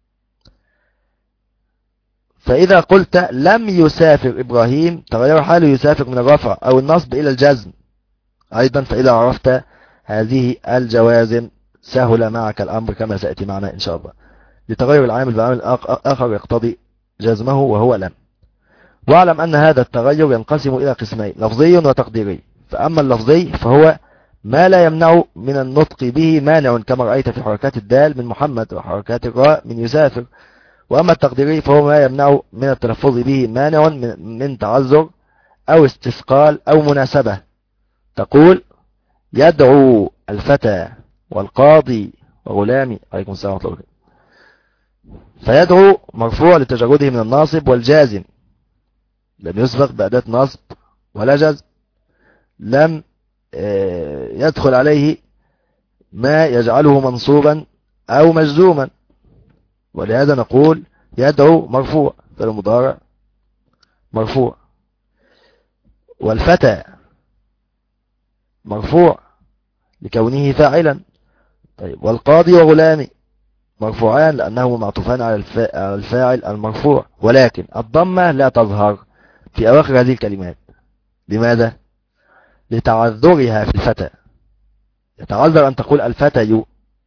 Speaker 1: فإذا قلت لم يسافر إبراهيم تغير حاله يسافر من الرفع أو النصب إلى الجزم أيضا. فإذا عرفت هذه الجوازم سهل معك الأمر كما سيأتي معنا إن شاء الله، لتغير العامل بعامل آخر يقتضي جزمه وهو لم. واعلم أن هذا التغير ينقسم إلى قسمين، لفظي وتقديري. فأما اللفظي فهو ما لا يمنع من النطق به مانع، كما رأيت في حركات الدال من محمد وحركات الراء من يسافر. وأما التقديري فهو ما يمنع من التلفظ به مانع من تعذر أو استثقال أو مناسبة. تقول يدعو الفتى والقاضي وغلامي. عليكم السلام ورحمة الله. فيدعو مرفوع لتجرده من الناصب والجازم، لم يسبق بأداة نصب ولا جزم، لم يدخل عليه ما يجعله منصوبا أو مجزوما، ولهذا نقول يدعو مرفوع فعل مضارع مرفوع. والفتى مرفوع لكونه فاعلا. طيب والقاضي وغلامي مرفوعان لأنهما معطوفان على الفاعل المرفوع، ولكن الضمة لا تظهر في أواخر هذه الكلمات. لماذا؟ لتعذرها في الفتى. يتعذر أن تقول الفتى،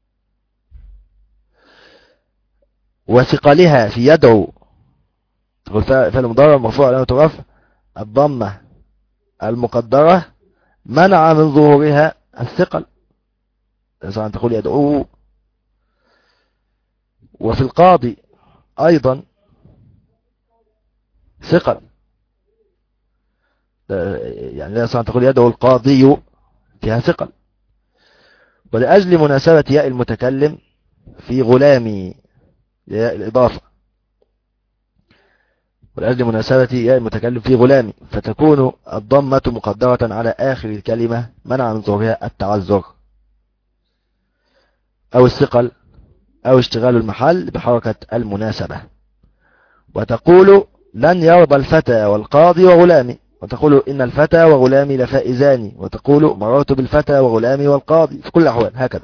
Speaker 1: وثقلها في يدعو تقول فعل مضارع مرفوع علامة رفع الضمة المقدرة منع من ظهورها الثقل، أن تقول يدعو. وفي القاضي أيضا ثقل، يعني لا يصح أن تقول يدعو القاضي فيها ثقل. ولأجل مناسبة ياء المتكلم في غلامي ياء الإضافة، ولأجل مناسبة ياء المتكلم في غلامي فتكون الضمة مقدرة على آخر الكلمة منع من ظهورها التعذر أو الثقل أو اشتغال المحل بحركة المناسبة. وتقول لن يرضى الفتى والقاضي وغلامي، وتقول إن الفتى وغلامي لفائزان، وتقول مررت بالفتى وغلامي والقاضي، في كل الأحوال هكذا.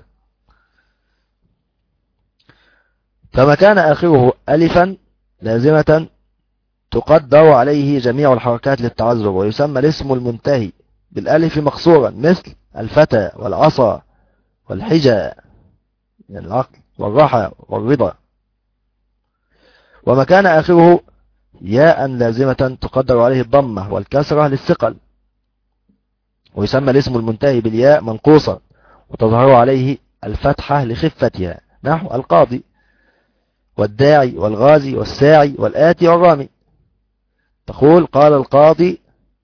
Speaker 1: فما كان آخره ألفا لازمة تقدر عليه جميع الحركات للتعذر، ويسمى الاسم المنتهي بالألف مقصورا، مثل الفتى والعصا والحجى يعني العقل والراحة والرضا. وما كان آخره ياء لازمة تقدر عليه الضمة والكسرة للثقل، ويسمى الاسم المنتهي بالياء منقوصا وتظهر عليه الفتحة لخفتها، نحو القاضي. والداعي والغازي والساعي والآتي والرامي. تقول قال القاضي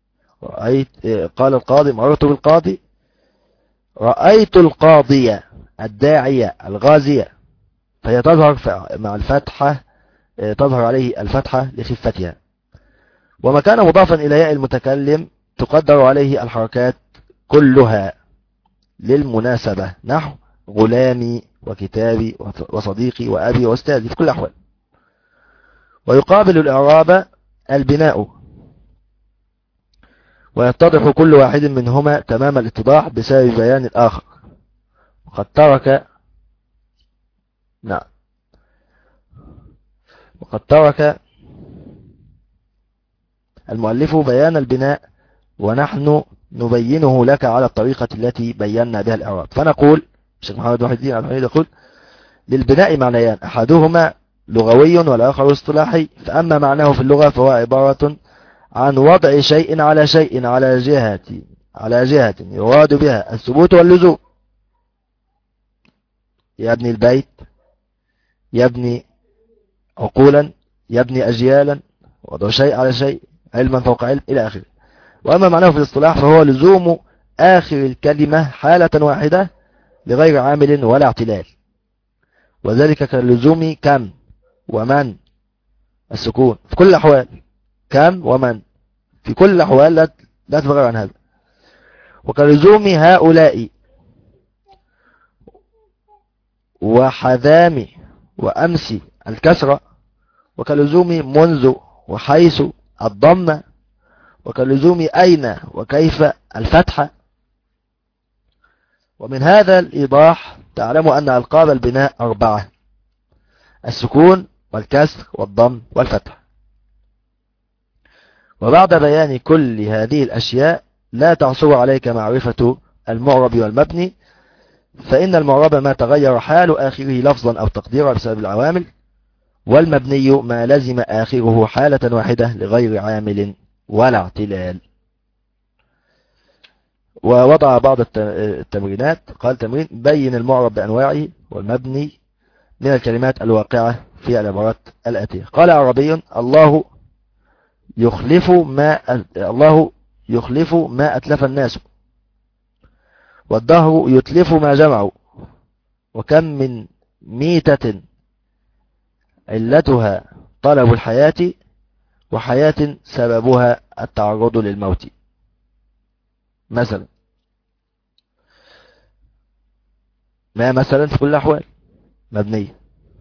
Speaker 1: مررت بالقاضي، رأيت القاضية، الداعية، الغازية، فهي تظهر مع الفتحة، تظهر عليه الفتحة لخفتها. وما كان مضافا إلى ياء المتكلم تقدر عليه الحركات كلها للمناسبة، نحو غلامي وكتابي وصديقي وأبي وأستاذي في كل الأحوال. ويقابل الإعراب البناء، ويتضح كل واحد منهما تمام الاتضاح بسبب بيان الآخر. وقد ترك المؤلف بيان البناء، ونحن نبينه لك على الطريقة التي بينا بها الإعراب. فنقول الشيخ محمد محي الدين عبد الحميد يقول للبناء معنيان، أحدهما لغوي والآخر اصطلاحي. فأما معناه في اللغة فهو عبارة عن وضع شيء على شيء على جهة يراد بها الثبوت واللزوم. يبني البيت، يبني عقولا، يبني أجيالا، وضع شيء على شيء، علما فوق علم إلى آخره. وأما معناه في الاصطلاح فهو لزوم آخر الكلمة حالة واحدة لغير عامل ولا اعتلال، وذلك كاللزوم كم ومن السكون في كل الأحوال، كم ومن في كل الأحوال لا تتغير عن هذا. وكلزوم هؤلاء وحذام وأمس الكسرة، وكلزوم منذ وحيث الضمة، وكلزوم أين وكيف الفتحة. ومن هذا الإيضاح تعلم أن ألقاب البناء 4: السكون والكسر والضم والفتح. وبعد بيان كل هذه الأشياء لا تعصر عليك معرفة المعرب والمبني، فإن المعرب ما تغير حال آخره لفظا أو تقديرا بسبب العوامل، والمبني ما لزم آخره حالة واحدة لغير عامل ولا اعتلال. ووضع بعض التمرينات. قال تمرين: بين المعرب بأنواعه والمبني من الكلمات الواقعة في العبارات الآتية. قال عربي: الله يخلف ما أتلف الناس، والدهر يتلف ما جمعوا، وكم من ميتة علتها طلب الحياة، وحياة سببها التعرض للموت. مثلا ما مثلا في كل الأحوال مبنية،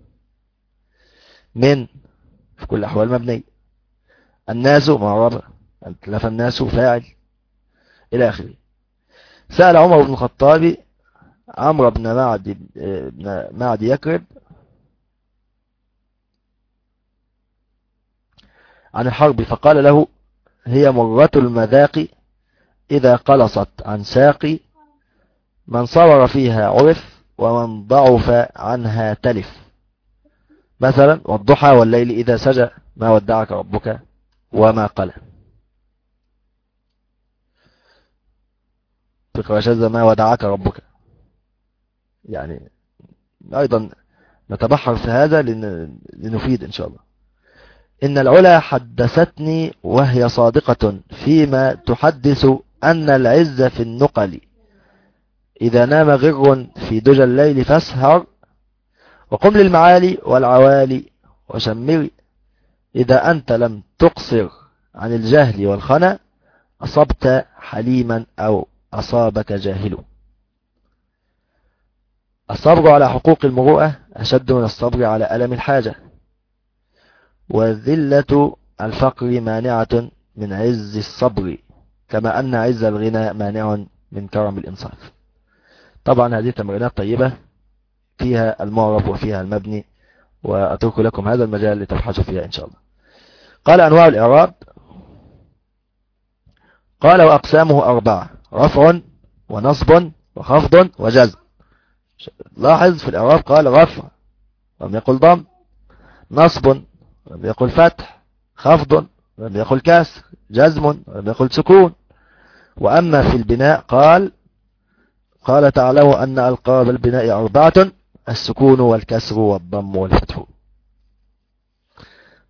Speaker 1: من في كل الأحوال مبنية، الناس معربة، أتلف الناس فاعل إلى آخره. سأل عمر بن الخطاب عمرو بن معد يكرب عن الحرب، فقال له: هي مرة المذاق إذا قلصت عن ساقي، من صبر فيها عرف، ومن ضعف عنها تلف. مثلا: والضحى والليل إذا سجى، ما ودعك ربك وما قلى. فقرة شاذة: ما ودعك ربك. يعني أيضا نتبحر في هذا لنفيد إن شاء الله. إن العلا حدثتني وهي صادقة فيما تحدث أن العز في النقل، إذا نام غر في دجى الليل فاسهر، وقم للمعالي والعوالي وشمر، إذا أنت لم تقصر عن الجهل والخنا، أصبت حليما أو أصابك جاهل. الصبر على حقوق المروءة أشد من الصبر على ألم الحاجة، وذلة الفقر مانعة من عز الصبر، كما أن عز الغنى مانع من كرم الإنصاف. طبعا هذه تمرينات طيبة فيها المعرب وفيها المبني، وأترك لكم هذا المجال لتبحثوا فيها إن شاء الله. قال: أنواع الإعراب. قال: وأقسامه 4: رفع ونصب وخفض وجزم. لاحظ في الإعراب قال رفع لم يقل ضم، نصب لم يقل فتح، خفض لم يقل كسر، جزم لم يقل سكون. وأما في البناء قال تعالى: أن ألقاب البناء 4: السكون والكسر والضم والفتح.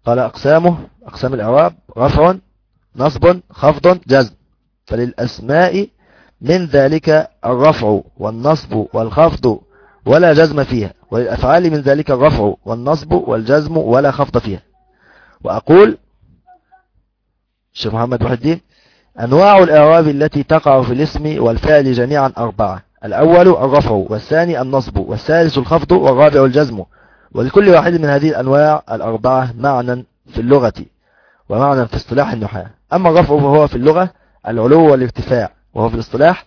Speaker 1: قال أقسام الإعراب: رفع، نصب، خفض، جزم. فللأسماء من ذلك الرفع والنصب والخفض ولا جزم فيها، وللأفعال من ذلك الرفع والنصب والجزم ولا خفض فيها. وأقول الشيخ محمد محي الدين: أنواع الإعراب التي تقع في الاسم والفعل جميعا 4: الأول الرفع، والثاني النصب، والثالث الخفض، والرابع الجزم. ولكل واحد من هذه الأنواع الأربعة معنى في اللغة ومعنى في اصطلاح النحاة. أما الرفع فهو في اللغة العلو والارتفاع، وهو في الاصطلاح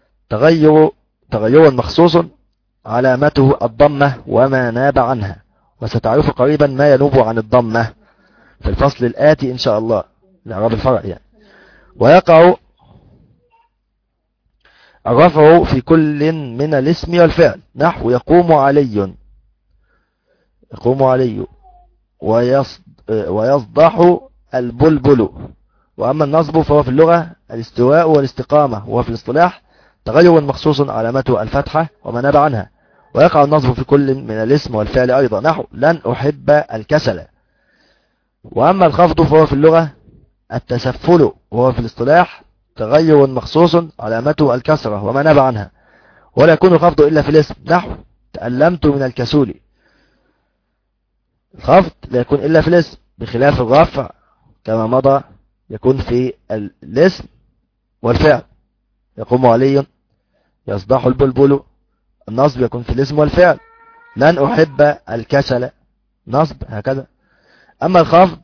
Speaker 1: تغير مخصوص علامته الضمة وما ناب عنها، وستعرف قريبا ما ينوب عن الضمة في الفصل الآتي إن شاء الله، الإعراب الفرع يعني. ويقع الرفع في كل من الاسم والفعل، نحو يقوم علي ويصدح البلبل. وأما النصب فهو في اللغة الاستواء والاستقامة، وهو في الاصطلاح تغير مخصوص علامته الفتحة وما ناب عنها. ويقع النصب في كل من الاسم والفعل أيضا، نحو لن أحب الكسل. وأما الخفض فهو في اللغة التسفل، وهو في الاصطلاح تغير مخصوص علامته الكسرة وما ناب عنها. ولا يكون الخفض إلا في الاسم، نحو تألمت من الكسول. الخفض لا يكون إلا في الاسم، بخلاف الرفع كما مضى يكون في الاسم والفعل. يقوم علي، يصدح البلبل. النصب يكون في الاسم والفعل، لن أحب الكسل، نصب، هكذا. أما الخفض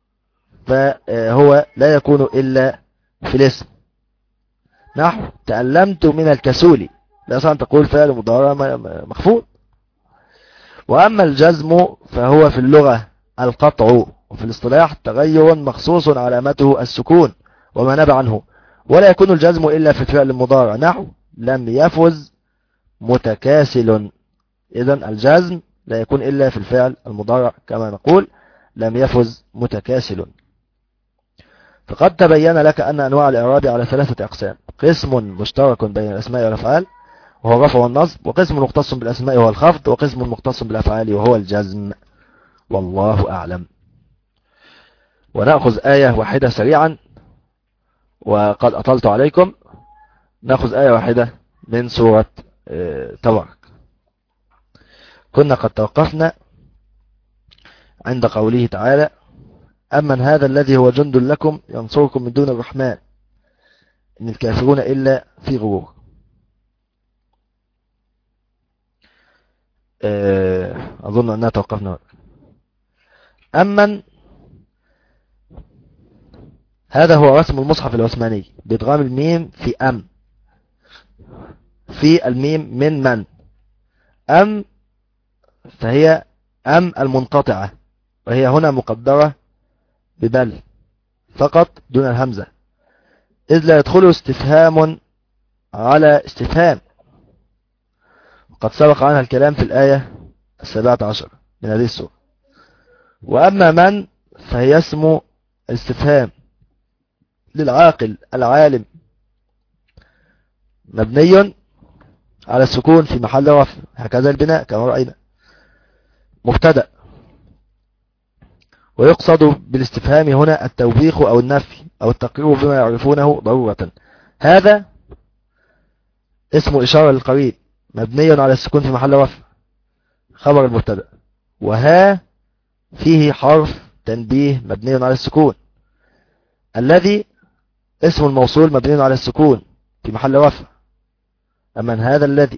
Speaker 1: فهو لا يكون إلا في الاسم، نحو تألمت من الكسول، لا يصح أن تقول فعل مضارع مخفوض. وأما الجزم فهو في اللغة القطع، وفي الاصطلاح تغير مخصوص علامته السكون وما نبع عنه. ولا يكون الجزم إلا في الفعل المضارع، نحو لم يفز متكاسل. إذن الجزم لا يكون إلا في الفعل المضارع، كما نقول لم يفز متكاسل. فقد تبين لك أن أنواع الإعراب على 3 أقسام: قسم مشترك بين الأسماء والأفعال وهو الرفع والنصب، وقسم مختص بالأسماء وهو الخفض، وقسم مختص بالأفعال وهو الجزم. والله أعلم. ونأخذ آية واحدة سريعا، وقد أطلت عليكم. نأخذ آية واحدة من سورة تبارك. كنا قد توقفنا عند قوله تعالى: أمن هذا الذي هو جند لكم ينصركم من دون الرحمن إن الكافرون إلا في غرور. أظن أننا توقفنا. أمن هذا هو رسم المصحف العثماني بإدغام الميم في أم، في الميم من. أم فهي أم المنقطعة، وهي هنا مقدرة ببل فقط دون الهمزة، إذ لا يدخل استفهام على استفهام، وقد سبق عنها الكلام في الآية 17 من هذه السورة. وأما من فهي اسم استفهام للعاقل العالم، مبني على السكون في محل رفع، هكذا البناء كما رأينا، مبتدأ. ويقصد بالاستفهام هنا التوبيخ أو النفي أو التقرير بما يعرفونه ضرورة. هذا اسم إشارة للقريب، مبني على السكون في محل رفع، خبر المبتدأ. وها فيه حرف تنبيه مبني على السكون. الذي اسم الموصول مبني على السكون في محل رفع. أمن هذا الذي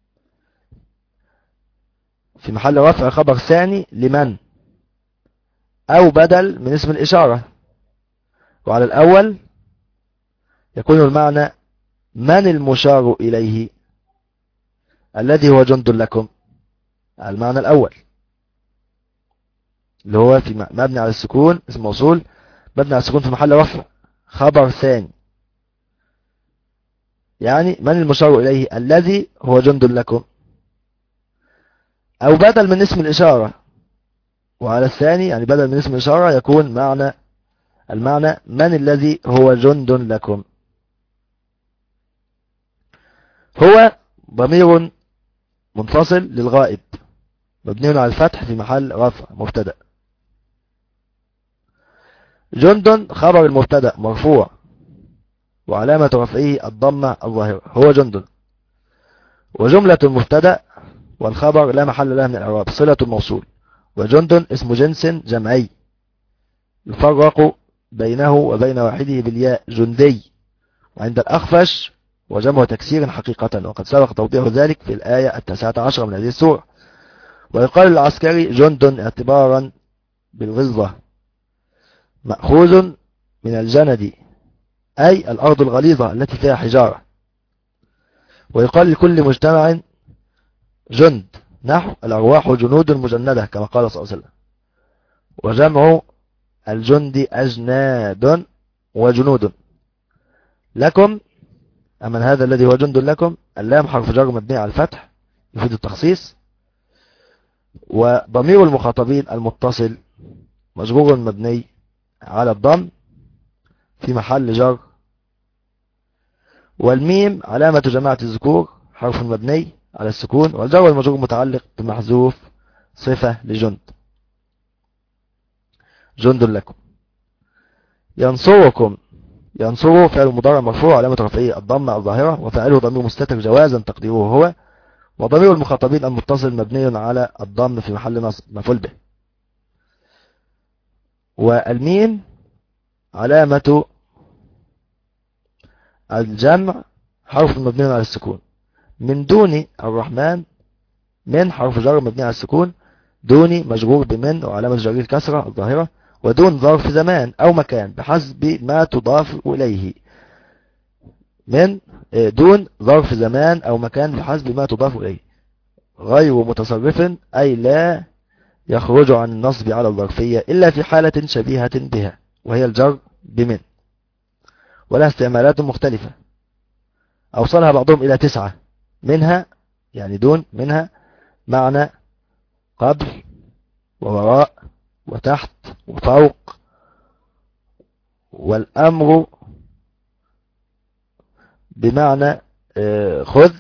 Speaker 1: في محل رفع خبر ثاني لمن، أو بدل من اسم الإشارة. وعلى الأول يكون المعنى من المشار إليه الذي هو جند لكم، المعنى الأول اللي هو في مبني على السكون، اسم موصول مبني على السكون في محل رفع، خبر ثاني، يعني من المشار إليه الذي هو جند لكم، أو بدل من اسم الإشارة. وعلى الثاني يعني بدل من اسم الإشارة يكون المعنى من الذي هو جند لكم. هو ضمير منفصل للغائب مبني على الفتح في محل رفع مبتدأ. جند خبر المبتدا مرفوع وعلامة رفعه الضمة الظاهرة هو جند. وجملة المبتدا والخبر لا محل لها من الإعراب صلة الموصول. وجند اسم جنس جمعي يفرق بينه وبين واحده بالياء جندي، وعند الأخفش وجمع تكسير حقيقة، وقد سبق توضيح ذلك في الآية 19 من هذه السورة. ويقال للعسكري جند اعتبارا بالغلظة مأخوذ من الجند أي الأرض الغليظة التي فيها حجارة. ويقال لكل مجتمع جند نحو الأرواح جنود مجندة كما قال صلى الله عليه وسلم. وجمع الجند أجناد وجنود. لكم أمن هذا الذي هو جند لكم، اللام حرف جر مبني على الفتح يفيد التخصيص. وضمير المخاطبين المتصل مجرور مبني على الضم في محل جر. والميم علامة جماعة الذكور حرف مبني على السكون، والجر والمجرور متعلق بمحذوف صفة لجند. جند لكم. ينصركم، ينصره فعل مضارع مرفوع علامة رفعه الضمة الظاهرة وفاعله ضمير مستتر جوازا تقديره هو. وضمير المخاطبين المتصل مبني على الضم في محل نصب مفعول به. والميم علامة الجمع حرف مبني على السكون. من دون الرحمن من حرف جر مبني على السكون، دوني مجرور بمن وعلامة جره الكسرة الظاهرة. ودون ظرف زمان أو مكان بحسب ما تضاف إليه. من دون ظرف زمان أو مكان بحسب ما تضاف إليه. غير متصرف أي لا يخرج عن النصب على الظرفية إلا في حالة شبيهة بها وهي الجر بمن، ولها استعمالات مختلفة أوصلها بعضهم إلى 9 منها، يعني دون منها معنى قبل ووراء وتحت وفوق. والأمر بمعنى خذ،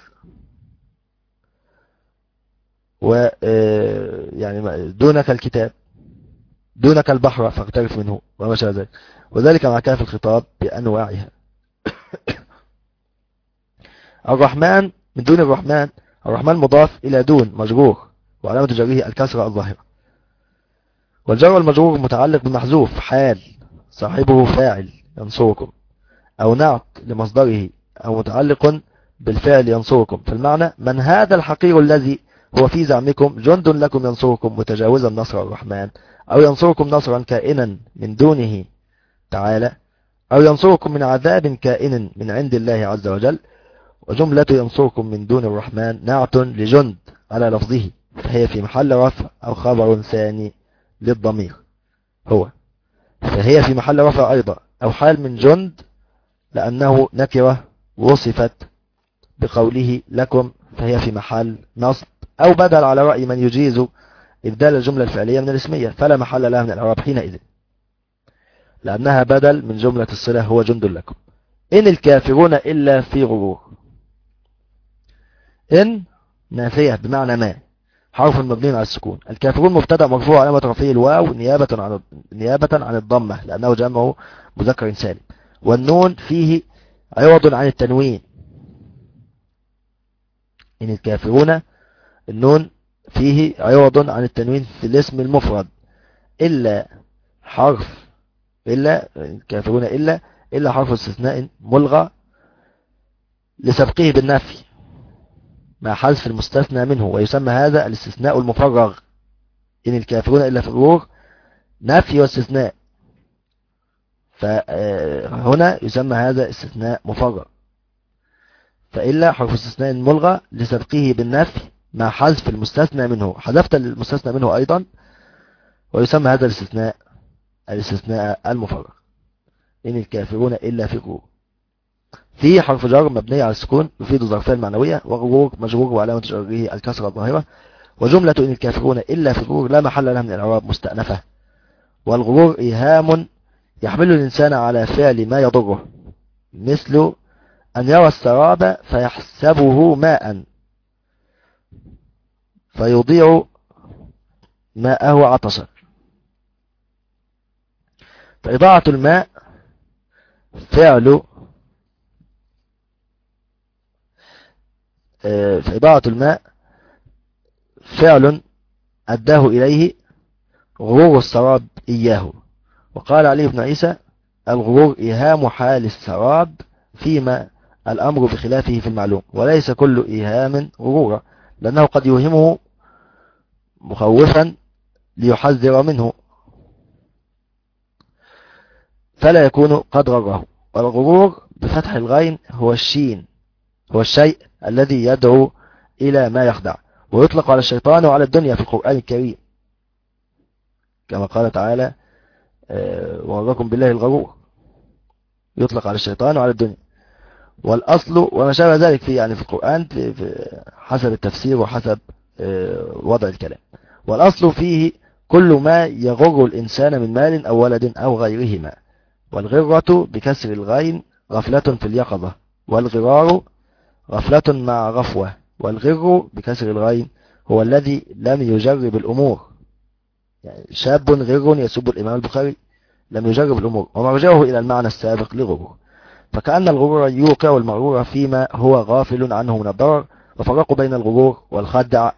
Speaker 1: و يعني دونك الكتاب، دونك البحر فاغترف منه وما شابه ذلك، وذلك مع كاف الخطاب بأنواعها. الرحمن من دون الرحمن، الرحمن مضاف إلى دون مجرور وعلامة جره الكسرة الظاهرة. والجر والمجرور متعلق بمحذوف حال صاحبه فاعل ينصركم، أو نعت لمصدره، أو متعلق بالفعل ينصركم. فالمعنى من هذا الحقير الذي هو في زعمكم جند لكم ينصركم متجاوزا نصر الرحمن، أو ينصركم نصرا كائنا من دونه تعالى، أو ينصركم من عذاب كائن من عند الله عز وجل. وجملة ينصركم من دون الرحمن نعت لجند على لفظه، فهي في محل رفع أو خبر ثاني للضمير هو، فهي في محل رفع أيضا أو حال من جند لأنه نكرة وصفت بقوله لكم، فهي في محل نصب أو بدل على رأي من يجيز إبدال الجملة الفعلية من الاسمية، فلا محل لها من الإعراب حينئذ لأنها بدل من جملة الصلة هو جند لكم. إن الكافرون إلا في غرور. إن نافية بمعنى ما حرف مبني على السكون. الكافرون مبتدأ مرفوع علامة رفعه الواو نيابة عن الضمة لأنه جمع مذكر سالم. والنون فيه عوض عن التنوين. إن الكافرون النون فيه عوض عن التنوين في الاسم المفرد. إلا حرف إلا الكافرون إلا حرف استثناء ملغى لسبقه بالنفي مع حذف المستثنى منه، ويسمى هذا الاستثناء المفرغ. إن الكافرون إلا في الغرور نفي واستثناء، فهنا يسمى هذا استثناء مفرغ. فإلا حرف استثناء ملغى لسبقه بالنفي مع حذف المستثنى منه، حذفت المستثنى منه أيضا، ويسمى هذا الاستثناء المفرغ. إن الكافرون إلا في غرور. في حرف جر مبني على السكون يفيد الظرفية المعنوية، وغرور مجرور وعلامة جره الكسرة الظاهرة. وجملة إن الكافرون إلا في غرور لا محل لها من الإعراب مستأنفة. والغرور إيهام يحمل الإنسان على فعل ما يضره، مثل أن يرى السراب فيحسبه ماء فيضيع ماءه عطشا. فإضاعة الماء فعل فإضاعة الماء فعل أداه إليه غرور السراب إياه. وقال علي بن عيسى: الغرور إيهام حال السراب فيما الأمر بخلافه في المعلوم، وليس كل إيهام غرورا، لأنه قد يوهمه مخوفا ليحذر منه فلا يكون قد غره. والغرور بفتح الغين هو الشين، هو الشيء الذي يدعو إلى ما يخدع، ويطلق على الشيطان وعلى الدنيا في القرآن الكريم، كما قال تعالى: وغركم بالله الغرور. يطلق على الشيطان وعلى الدنيا. والأصل وما شابه ذلك في القرآن في حسب التفسير وحسب وضع الكلام. والأصل فيه كل ما يغر الإنسان من مال أو ولد أو غيرهما. والغرة بكسر الغين غفلة في اليقظة، والغرار غفلة مع غفوة. والغر بكسر الغين هو الذي لم يجرب الأمور، يعني شاب غر يسب الإمام البخاري لم يجرب الأمور، ومرجعه إلى المعنى السابق لغرور. فكأن الغرور يوقع المغرور فيما هو غافل عنه من الضرر، وفرقوا بين الغرور والخدع.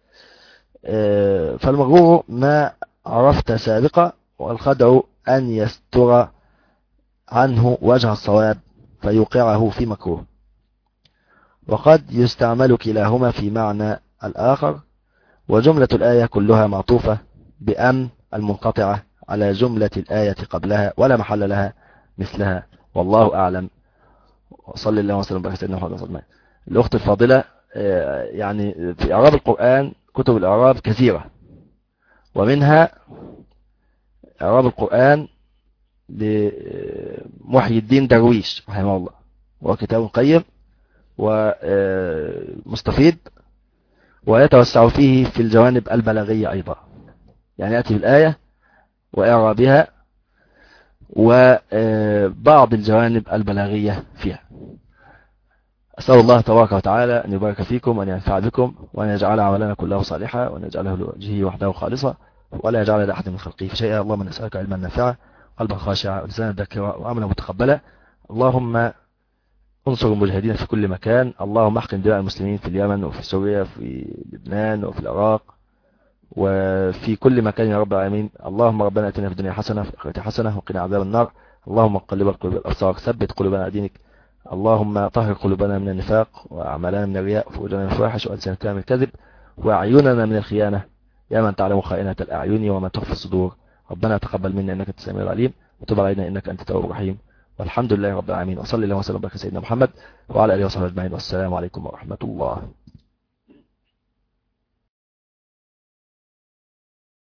Speaker 1: فالمغرور ما عرفت سابقا، والخدع أن يستر عنه وجه الصواب فيوقعه في مكروه. وقد يستعمل كلاهما في معنى الآخر. وجملة الآية كلها معطوفة بأن المنقطعة على جملة الآية قبلها ولا محل لها مثلها، والله أعلم. وصلى الله وسلم على سيدنا محمد صلى الله عليه وسلم. الأخت الفاضلة، يعني في إعراب القرآن كتب الإعراب كثيرة، ومنها إعراب القرآن لمحي الدين درويش رحمه الله، وهو كتاب قيم ومستفيد، ويتوسع فيه في الجوانب البلاغية أيضا، يعني يأتي بالآية وإعرابها وبعض الجوانب البلاغية فيها. أسأل الله تبارك وتعالى أن يبارك فيكم وأن ينفع بكم وأن يجعل عملنا كله صالحا وأن يجعله لوجهه وحده خالصا ولا يجعل لأحد من خلقه في شيئا. اللهم نسألك علما نافعا قلبا خاشعا ولسانا ذاكرا وعملا متقبلا. اللهم انصر المجاهدين في كل مكان. اللهم احقن دماء المسلمين في اليمن وفي سوريا وفي لبنان وفي العراق وفي كل مكان يا رب العالمين. اللهم ربنا اتنا في الدنيا حسنة وفي الآخرة حسنة وقنا عذاب النار. اللهم قلب القلوب والأبصار ثبت قلوبنا على دينك. اللهم طهر قلوبنا من النفاق وأعمالنا من الرياء وفرجنا من الفواحش وألسنتنا من الكذب وأعيننا من الخيانة يا من تعلم خائنة الأعين وما تخفي الصدور. ربنا تقبل منا إنك أنت السميع العليم وتب علينا إنك أنت التواب الرحيم. والحمد لله رب العالمين. وصلى الله وسلم وبارك على سيدنا محمد وعلى آله وصحبه أجمعين. والسلام عليكم ورحمة الله.